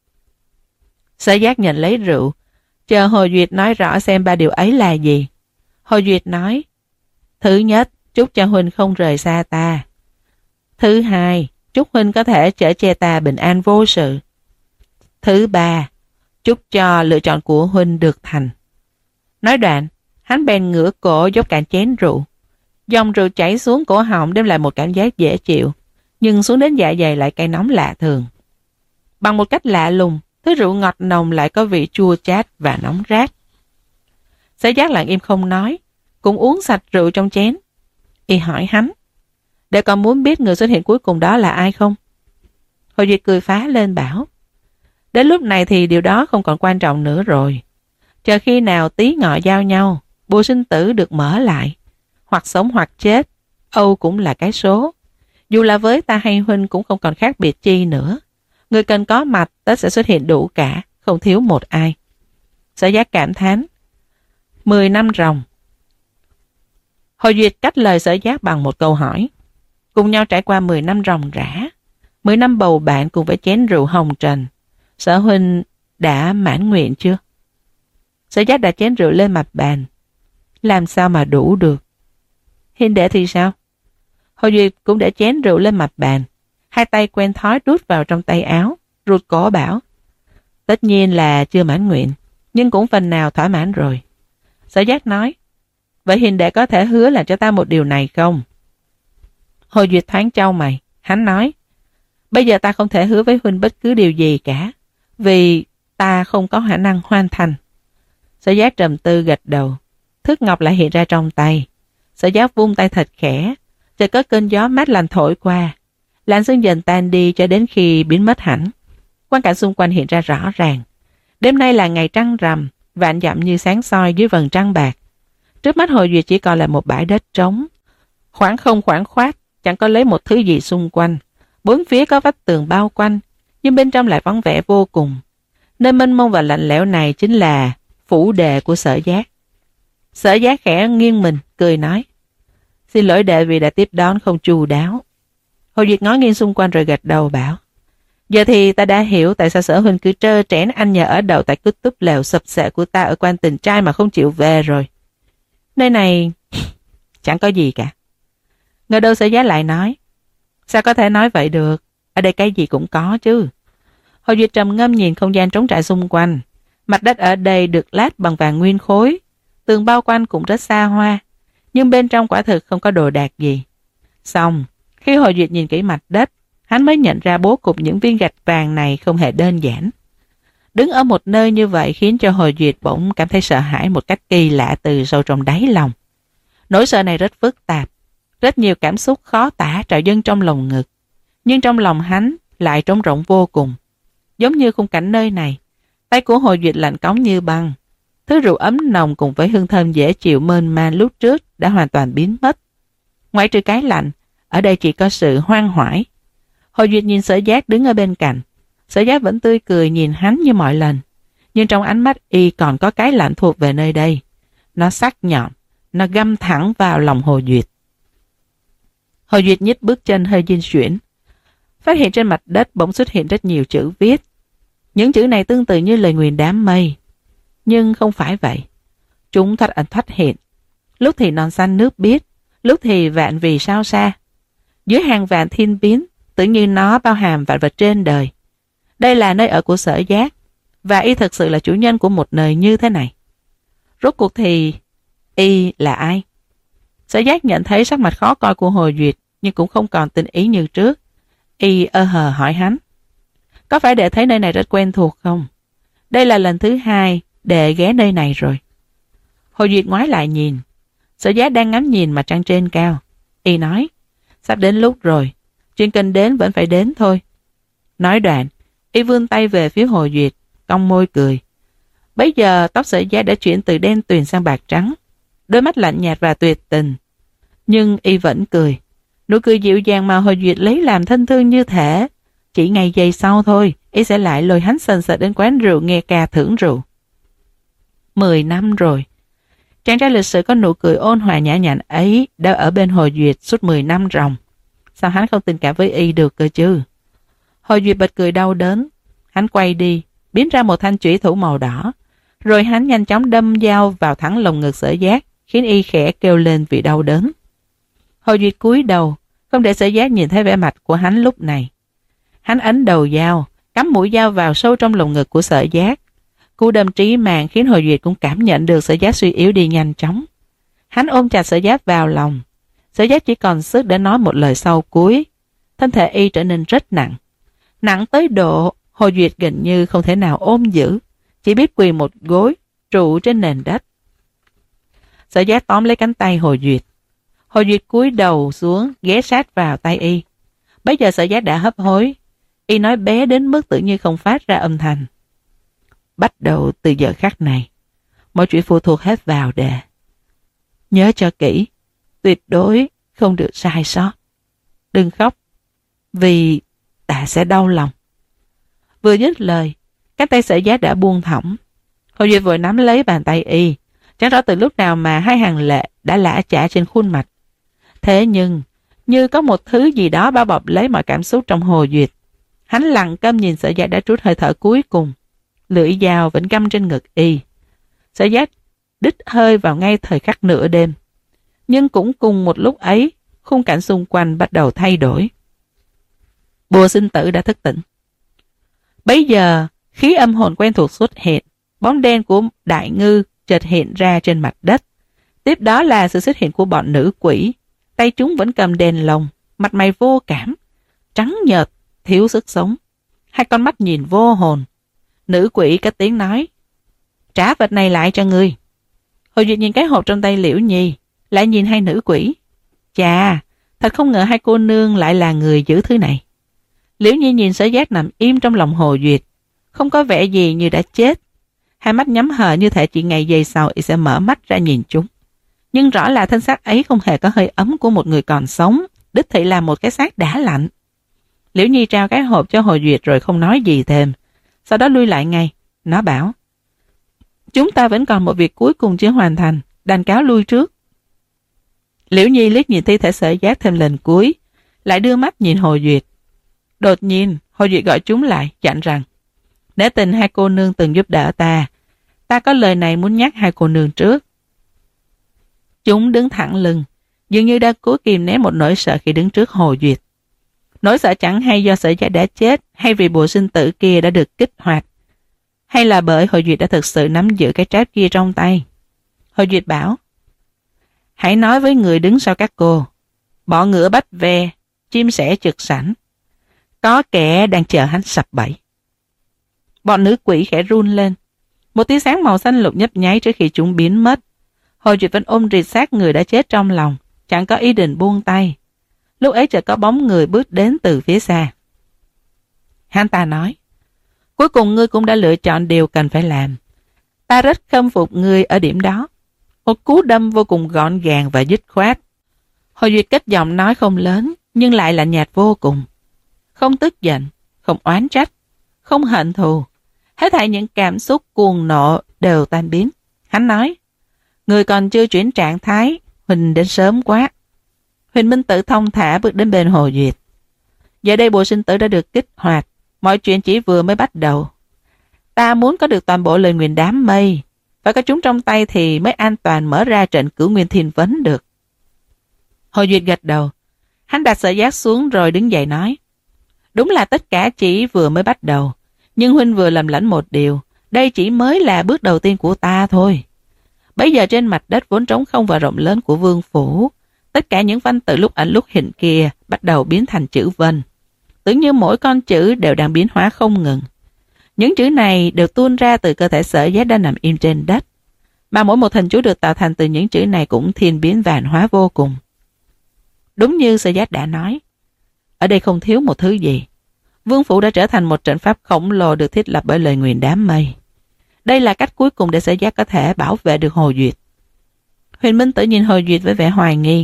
Sở Giác nhận lấy rượu, chờ Hồ Duyệt nói rõ xem ba điều ấy là gì. Hồ Duyệt nói, thứ nhất, chúc cho huynh không rời xa ta. Thứ hai, chúc huynh có thể chở che ta bình an vô sự. Thứ ba, chúc cho lựa chọn của huynh được thành. Nói đoạn, hắn bèn ngửa cổ dốc cạn chén rượu. Dòng rượu chảy xuống cổ họng đem lại một cảm giác dễ chịu, nhưng xuống đến dạ dày lại cay nóng lạ thường. Bằng một cách lạ lùng, thứ rượu ngọt nồng lại có vị chua chát và nóng rát. Sở Giác lặng im không nói, cũng uống sạch rượu trong chén. Y hỏi hắn, để còn muốn biết người xuất hiện cuối cùng đó là ai không? Hồ Duyệt cười phá lên bảo, đến lúc này thì điều đó không còn quan trọng nữa rồi. Chờ khi nào tí ngọ giao nhau, bùa sinh tử được mở lại, hoặc sống hoặc chết, Âu cũng là cái số. Dù là với ta hay huynh cũng không còn khác biệt chi nữa. Người cần có mặt, tất sẽ xuất hiện đủ cả, không thiếu một ai. Sở Giác cảm thán, mười năm ròng. Hồ Duyệt cách lời Sở Giác bằng một câu hỏi. Cùng nhau trải qua mười năm ròng rã, mười năm bầu bạn cùng với chén rượu hồng trần. Sở huynh đã mãn nguyện chưa? Sở Giác đặt chén rượu lên mặt bàn. Làm sao mà đủ được? Hiền đệ thì sao? Hồ Duyệt cũng để chén rượu lên mặt bàn. Hai tay quen thói đút vào trong tay áo, rụt cổ bảo. Tất nhiên là chưa mãn nguyện, nhưng cũng phần nào thỏa mãn rồi. Sở Giác nói, vậy hiền đệ có thể hứa làm cho ta một điều này không? Hồ Duyệt thoáng chau mày, hắn nói, bây giờ ta không thể hứa với huynh bất cứ điều gì cả, vì ta không có khả năng hoàn thành. Sở Giác trầm tư gật đầu, thước ngọc lại hiện ra trong tay. Sở Giác vung tay thật khẽ, chợt có cơn gió mát lành thổi qua. Làn sương dần tan đi cho đến khi biến mất hẳn. Quang cảnh xung quanh hiện ra rõ ràng. Đêm nay là ngày trăng rằm, vạn dặm như sáng soi dưới vầng trăng bạc. Trước mắt Hồ Duyệt chỉ còn là một bãi đất trống, khoảng không khoảng khoát, chẳng có lấy một thứ gì xung quanh. Bốn phía có vách tường bao quanh, nhưng bên trong lại vắng vẻ vô cùng. Nơi mênh mông và lạnh lẽo này chính là phủ đệ của Sở Giác. Sở Giác khẽ nghiêng mình, cười nói, xin lỗi đệ vì đã tiếp đón không chu đáo. Hồ Duyệt ngó nghiêng xung quanh rồi gật đầu bảo, giờ thì ta đã hiểu tại sao Sở huynh cứ trơ trẽn anh nhờ ở đậu tại cái túp lều sập sệ của ta ở Quan Tình Trai mà không chịu về rồi. Nơi này chẳng có gì cả. Ngờ đâu Sở Giác lại nói, sao có thể nói vậy được, ở đây cái gì cũng có chứ. Hồ Duyệt trầm ngâm nhìn không gian trống trải xung quanh. Mặt đất ở đây được lát bằng vàng nguyên khối, tường bao quanh cũng rất xa hoa, nhưng bên trong quả thực không có đồ đạc gì. Xong, khi Hồ Duyệt nhìn kỹ mặt đất, hắn mới nhận ra bố cục những viên gạch vàng này không hề đơn giản. Đứng ở một nơi như vậy khiến cho Hồ Duyệt bỗng cảm thấy sợ hãi một cách kỳ lạ từ sâu trong đáy lòng. Nỗi sợ này rất phức tạp, rất nhiều cảm xúc khó tả trào dâng trong lồng ngực, nhưng trong lòng hắn lại trống rỗng vô cùng. Giống như khung cảnh nơi này, tay của Hồ Duyệt lạnh cóng như băng. Thứ rượu ấm nồng cùng với hương thơm dễ chịu mênh man lúc trước đã hoàn toàn biến mất. Ngoại trừ cái lạnh, ở đây chỉ có sự hoang hoải. Hồ Duyệt nhìn Sở Giác đứng ở bên cạnh. Sở Giác vẫn tươi cười nhìn hắn như mọi lần, nhưng trong ánh mắt y còn có cái lạnh thuộc về nơi đây. Nó sắc nhọn, nó găm thẳng vào lòng Hồ Duyệt. Hồ Duyệt nhích bước chân hơi di chuyển, phát hiện trên mặt đất bỗng xuất hiện rất nhiều chữ viết. Những chữ này tương tự như lời nguyền đám mây, nhưng không phải vậy. Chúng thoát ẩn thoát hiện, lúc thì non xanh nước biếc, lúc thì vạn vì sao xa. Dưới hàng vạn thiên biến, tưởng như nó bao hàm vạn vật trên đời. Đây là nơi ở của Sở Giác, và y thực sự là chủ nhân của một nơi như thế này. Rốt cuộc thì y là ai? Sở Giác nhận thấy sắc mặt khó coi của Hồ Duyệt, nhưng cũng không còn tinh ý như trước. Y ơ hờ hỏi hắn: có phải đệ thấy nơi này rất quen thuộc không? Đây là lần thứ hai đệ ghé nơi này rồi. Hồ Duyệt ngoái lại nhìn. Sở Giác đang ngắm nhìn mặt trăng trên cao. Y nói: sắp đến lúc rồi, chuyện cần đến vẫn phải đến thôi. Nói đoạn, y vươn tay về phía Hồ Duyệt, cong môi cười. Bấy giờ tóc Sở Giác đã chuyển từ đen tuyền sang bạc trắng, đôi mắt lạnh nhạt và tuyệt tình. Nhưng y vẫn cười. Nụ cười dịu dàng mà Hồ Duyệt lấy làm thân thương như thể chỉ ngày giây sau thôi, y sẽ lại lôi hắn sần sật đến quán rượu nghe ca thưởng rượu. Mười năm rồi. Chàng trai lịch sử có nụ cười ôn hòa nhã nhặn ấy đã ở bên Hồ Duyệt suốt mười năm ròng. Sao hắn không tình cảm với y được cơ chứ? Hồ Duyệt bật cười đau đớn. Hắn quay đi, biến ra một thanh chủy thủ màu đỏ. Rồi hắn nhanh chóng đâm dao vào thẳng lồng ngực Sở Giác, khiến y khẽ kêu lên vì đau đớn. Hồ Duyệt cúi đầu, không để Sở Giác nhìn thấy vẻ mặt của hắn lúc này. Hắn ấn đầu dao, cắm mũi dao vào sâu trong lồng ngực của Sở Giác. Cú đâm trí mạng khiến Hồ Duyệt cũng cảm nhận được Sở Giác suy yếu đi nhanh chóng. Hắn ôm chặt Sở Giác vào lòng. Sở Giác chỉ còn sức để nói một lời sau cuối. Thân thể y trở nên rất nặng. Nặng tới độ Hồ Duyệt gần như không thể nào ôm giữ, chỉ biết quỳ một gối trụ trên nền đất. Sở Giác tóm lấy cánh tay Hồ Duyệt. Hồ Duyệt cúi đầu xuống, ghé sát vào tay y. Bây giờ Sở Giác đã hấp hối. Y nói bé đến mức tự nhiên không phát ra âm thanh. Bắt đầu từ giờ khắc này, mọi chuyện phụ thuộc hết vào đệ. Nhớ cho kỹ, tuyệt đối không được sai sót. Đừng khóc, vì ta sẽ đau lòng. Vừa dứt lời, cánh tay Sở Giác đã buông thõng. Hồ Duyệt vội nắm lấy bàn tay y. Chẳng rõ từ lúc nào mà hai hàng lệ đã lã chả trên khuôn mặt. Thế nhưng, như có một thứ gì đó bao bọc lấy mọi cảm xúc trong Hồ Duyệt. Hắn lặng câm nhìn Sở Giác đã trút hơi thở cuối cùng. Lưỡi dao vẫn găm trên ngực y. Sở Giác đít hơi vào ngay thời khắc nửa đêm. Nhưng cũng cùng một lúc ấy, khung cảnh xung quanh bắt đầu thay đổi. Bùa sinh tử đã thức tỉnh. Bấy giờ, khí âm hồn quen thuộc xuất hiện. Bóng đen của đại ngư chợt hiện ra trên mặt đất. Tiếp đó là sự xuất hiện của bọn nữ quỷ. Tay chúng vẫn cầm đèn lồng, mặt mày vô cảm, trắng nhợt, thiếu sức sống. Hai con mắt nhìn vô hồn. Nữ quỷ cất tiếng nói: trả vật này lại cho ngươi. Hồ Duyệt nhìn cái hộp trong tay Liễu Nhi, lại nhìn hai nữ quỷ. Chà, thật không ngờ hai cô nương lại là người giữ thứ này. Liễu Nhi nhìn Sở Giác nằm im trong lòng Hồ Duyệt, không có vẻ gì như đã chết. Hai mắt nhắm hờ như thể chỉ ngày giây sau y sẽ mở mắt ra nhìn chúng. Nhưng rõ là thân xác ấy không hề có hơi ấm của một người còn sống, đích thị là một cái xác đã lạnh. Liễu Nhi trao cái hộp cho Hồ Duyệt rồi không nói gì thêm. Sau đó lui lại ngay. Nó bảo: chúng ta vẫn còn một việc cuối cùng chưa hoàn thành, đành cáo lui trước. Liễu Nhi liếc nhìn thi thể Sở Giác thêm lần cuối, lại đưa mắt nhìn Hồ Duyệt. Đột nhiên Hồ Duyệt gọi chúng lại, dặn rằng: nếu tình hai cô nương từng giúp đỡ ta, ta có lời này muốn nhắc hai cô nương trước. Chúng đứng thẳng lưng, dường như đã cố kìm nén một nỗi sợ khi đứng trước Hồ Duyệt. Nỗi sợ chẳng hay do Sở Giác đã chết, hay vì bùa sinh tử kia đã được kích hoạt, hay là bởi Hồ Duyệt đã thực sự nắm giữ cái tráp kia trong tay. Hồ Duyệt bảo: hãy nói với người đứng sau các cô, bọ ngựa bách ve, chim sẻ trực sẵn, có kẻ đang chờ hắn sập bẫy. Bọn nữ quỷ khẽ run lên. Một tia sáng màu xanh lục nhấp nháy trước khi chúng biến mất. Hồ Duyệt vẫn ôm rịt xác người đã chết trong lòng, chẳng có ý định buông tay. Lúc ấy chợt có bóng người bước đến từ phía xa. Hắn ta nói: cuối cùng ngươi cũng đã lựa chọn điều cần phải làm. Ta rất khâm phục ngươi ở điểm đó. Một cú đâm vô cùng gọn gàng và dứt khoát. Hồ Duyệt kết giọng nói không lớn, nhưng lại lạnh nhạt vô cùng. Không tức giận, không oán trách, không hận thù. Hết thảy những cảm xúc cuồng nộ đều tan biến. Hắn nói: người còn chưa chuyển trạng thái, Huỳnh đến sớm quá. Huỳnh Minh Tử thông thả bước đến bên Hồ Duyệt. Giờ đây bùa sinh tử đã được kích hoạt, mọi chuyện chỉ vừa mới bắt đầu. Ta muốn có được toàn bộ lời nguyền đám mây, Phải có chúng trong tay thì mới an toàn mở ra trận cửu nguyên thiên vấn được. Hồ Duyệt gật đầu. Hắn đặt sợi giác xuống rồi đứng dậy nói. Đúng là tất cả chỉ vừa mới bắt đầu. Nhưng huynh vừa lầm lẫn một điều. Đây chỉ mới là bước đầu tiên của ta thôi. Bây giờ trên mặt đất vốn trống không và rộng lớn của vương phủ, tất cả những văn tự lúc ẩn lúc hiện kia bắt đầu biến thành chữ vân. Tưởng như mỗi con chữ đều đang biến hóa không ngừng. Những chữ này đều tuôn ra từ cơ thể Sở Giác đang nằm im trên đất. Mà mỗi một hình chú được tạo thành từ những chữ này cũng thiên biến vạn hóa vô cùng. Đúng như Sở Giác đã nói, ở đây không thiếu một thứ gì. Vương phủ đã trở thành một trận pháp khổng lồ được thiết lập bởi lời nguyền đám mây. Đây là cách cuối cùng để Sở Giác có thể bảo vệ được Hồ Duyệt. Huyền Minh Tử nhìn Hồ Duyệt với vẻ hoài nghi.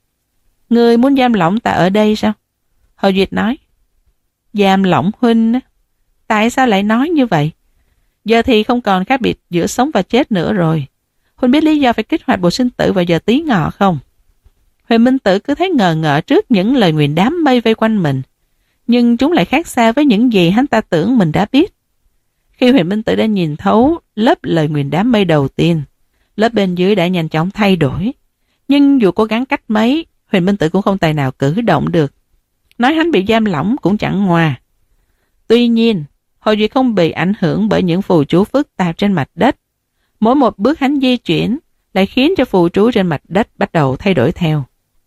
Ngươi muốn giam lỏng ta ở đây sao? Hồ Duyệt nói. Giam lỏng huynh? Tại sao lại nói như vậy? Giờ thì không còn khác biệt giữa sống và chết nữa rồi. Huynh biết lý do phải kích hoạt bộ sinh tử vào giờ tí ngọ không? Huyền Minh Tử cứ thấy ngờ ngợ trước những lời nguyền đám mây vây quanh mình. Nhưng chúng lại khác xa với những gì hắn ta tưởng mình đã biết. Khi Huyền Minh Tử đã nhìn thấu lớp lời nguyền đám mây đầu tiên, lớp bên dưới đã nhanh chóng thay đổi. Nhưng dù cố gắng cách mấy, Huyền Minh Tử cũng không tài nào cử động được. Nói hắn bị giam lỏng cũng chẳng ngoa. Tuy nhiên, Hồ Duyệt không bị ảnh hưởng bởi những phù chú phức tạp trên mặt đất. Mỗi một bước hắn di chuyển lại khiến cho phù chú trên mặt đất bắt đầu thay đổi theo.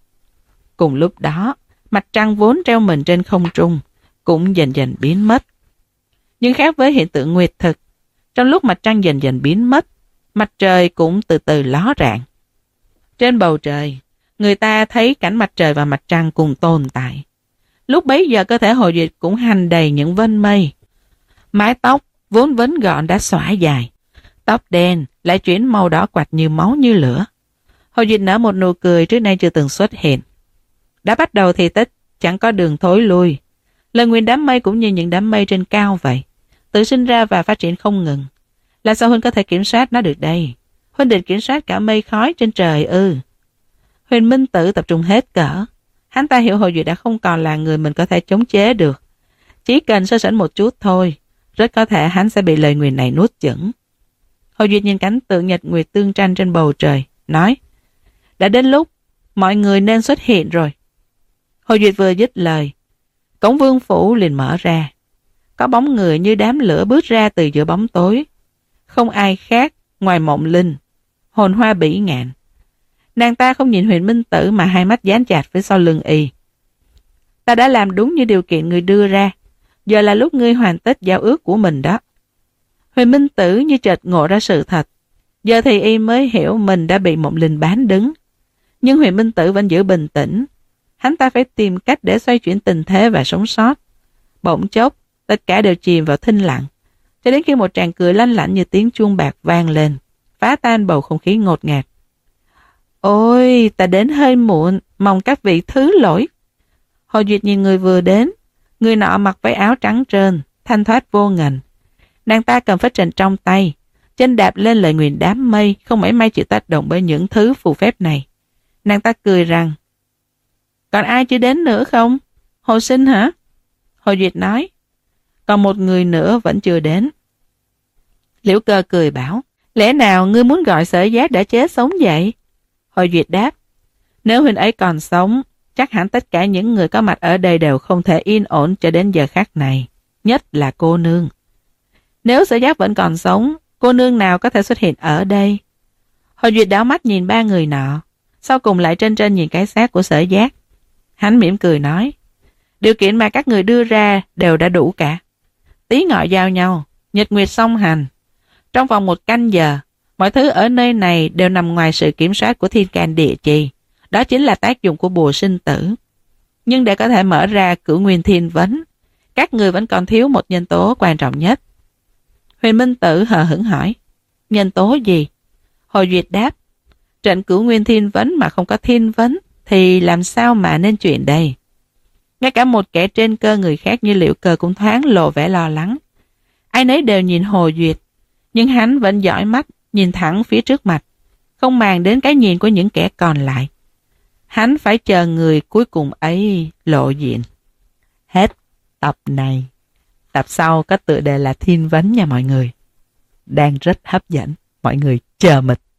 Cùng lúc đó, mặt trăng vốn treo mình trên không trung cũng dần dần biến mất. Nhưng khác với hiện tượng nguyệt thực, trong lúc mặt trăng dần dần biến mất, mặt trời cũng từ từ ló rạng. Trên bầu trời, người ta thấy cảnh mặt trời và mặt trăng cùng tồn tại. Lúc bấy giờ cơ thể Hồ Duyệt cũng hành đầy những vân mây. Mái tóc vốn vấn gọn đã xõa dài. Tóc đen lại chuyển màu đỏ quạch như máu như lửa. Hồ Duyệt nở một nụ cười trước nay chưa từng xuất hiện. Đã bắt đầu thì tất chẳng có đường thối lui. Lời nguyền đám mây cũng như những đám mây trên cao vậy, tự sinh ra và phát triển không ngừng. Là sao huynh có thể kiểm soát nó được đây? Huynh định kiểm soát cả mây khói trên trời ư? Huyền Minh Tử tập trung hết cỡ. Hắn ta hiểu Hồ Duyệt đã không còn là người mình có thể chống chế được. Chỉ cần sơ sẩy một chút thôi, rất có thể hắn sẽ bị lời nguyền này nuốt chửng. Hồ Duyệt nhìn cảnh tượng nhật nguyệt tương tranh trên bầu trời, nói: đã đến lúc mọi người nên xuất hiện rồi. Hồ Duyệt vừa dứt lời, cổng vương phủ liền mở ra. Có bóng người như đám lửa bước ra từ giữa bóng tối. Không ai khác ngoài Mộng Linh, hồn hoa bỉ ngạn. Nàng ta không nhìn Huyền Minh Tử mà hai mắt dán chặt phía sau lưng y. Ta đã làm đúng như điều kiện người đưa ra. Giờ là lúc ngươi hoàn tất giao ước của mình đó. Huyền Minh Tử như chợt ngộ ra sự thật. Giờ thì y mới hiểu mình đã bị Mộng Linh bán đứng. Nhưng Huyền Minh Tử vẫn giữ bình tĩnh. Hắn ta phải tìm cách để xoay chuyển tình thế và sống sót. Bỗng chốc, tất cả đều chìm vào thinh lặng. Cho đến khi một tràng cười lanh lảnh như tiếng chuông bạc vang lên, phá tan bầu không khí ngột ngạt. Ôi, ta đến hơi muộn, mong các vị thứ lỗi. Hồ Duyệt nhìn người vừa đến. Người nọ mặc váy áo trắng trơn, thanh thoát vô ngần. Nàng ta cầm phất trần trong tay, chân đạp lên lời nguyền đám mây, không mảy may chịu tác động bởi những thứ phù phép này. Nàng ta cười rằng: còn ai chưa đến nữa không? Hồ Sinh hả? Hồ Duyệt nói: còn một người nữa vẫn chưa đến. Liễu Cơ cười bảo: lẽ nào ngươi muốn gọi Sở Giác đã chết sống vậy? Hồ Duyệt đáp: nếu huynh ấy còn sống, chắc hẳn tất cả những người có mặt ở đây đều không thể yên ổn cho đến giờ khắc này, nhất là cô nương. Nếu Sở Giác vẫn còn sống, cô nương nào có thể xuất hiện ở đây? Hồ Duyệt đảo mắt nhìn ba người nọ, sau cùng lại trên trên nhìn cái xác của Sở Giác. Hắn mỉm cười nói: điều kiện mà các người đưa ra đều đã đủ cả. Tí ngọ giao nhau, nhật nguyệt song hành. Trong vòng một canh giờ, mọi thứ ở nơi này đều nằm ngoài sự kiểm soát của thiên can địa chi. Đó chính là tác dụng của bùa sinh tử. Nhưng để có thể mở ra cửu nguyên thiên vấn, các người vẫn còn thiếu một nhân tố quan trọng nhất. Huyền Minh Tử hờ hững hỏi: nhân tố gì? Hồ Duyệt đáp: trận cửu nguyên thiên vấn mà không có thiên vấn thì làm sao mà nên chuyện đây? Ngay cả một kẻ trên cơ người khác như Liễu Cơ cũng thoáng lộ vẻ lo lắng. Ai nấy đều nhìn Hồ Duyệt, nhưng hắn vẫn dõi mắt nhìn thẳng phía trước mặt, không màng đến cái nhìn của những kẻ còn lại. Hắn phải chờ người cuối cùng ấy lộ diện. Hết tập này. Tập sau có tựa đề là Thiên Vấn nha mọi người. Đang rất hấp dẫn. mọi người chờ mịch.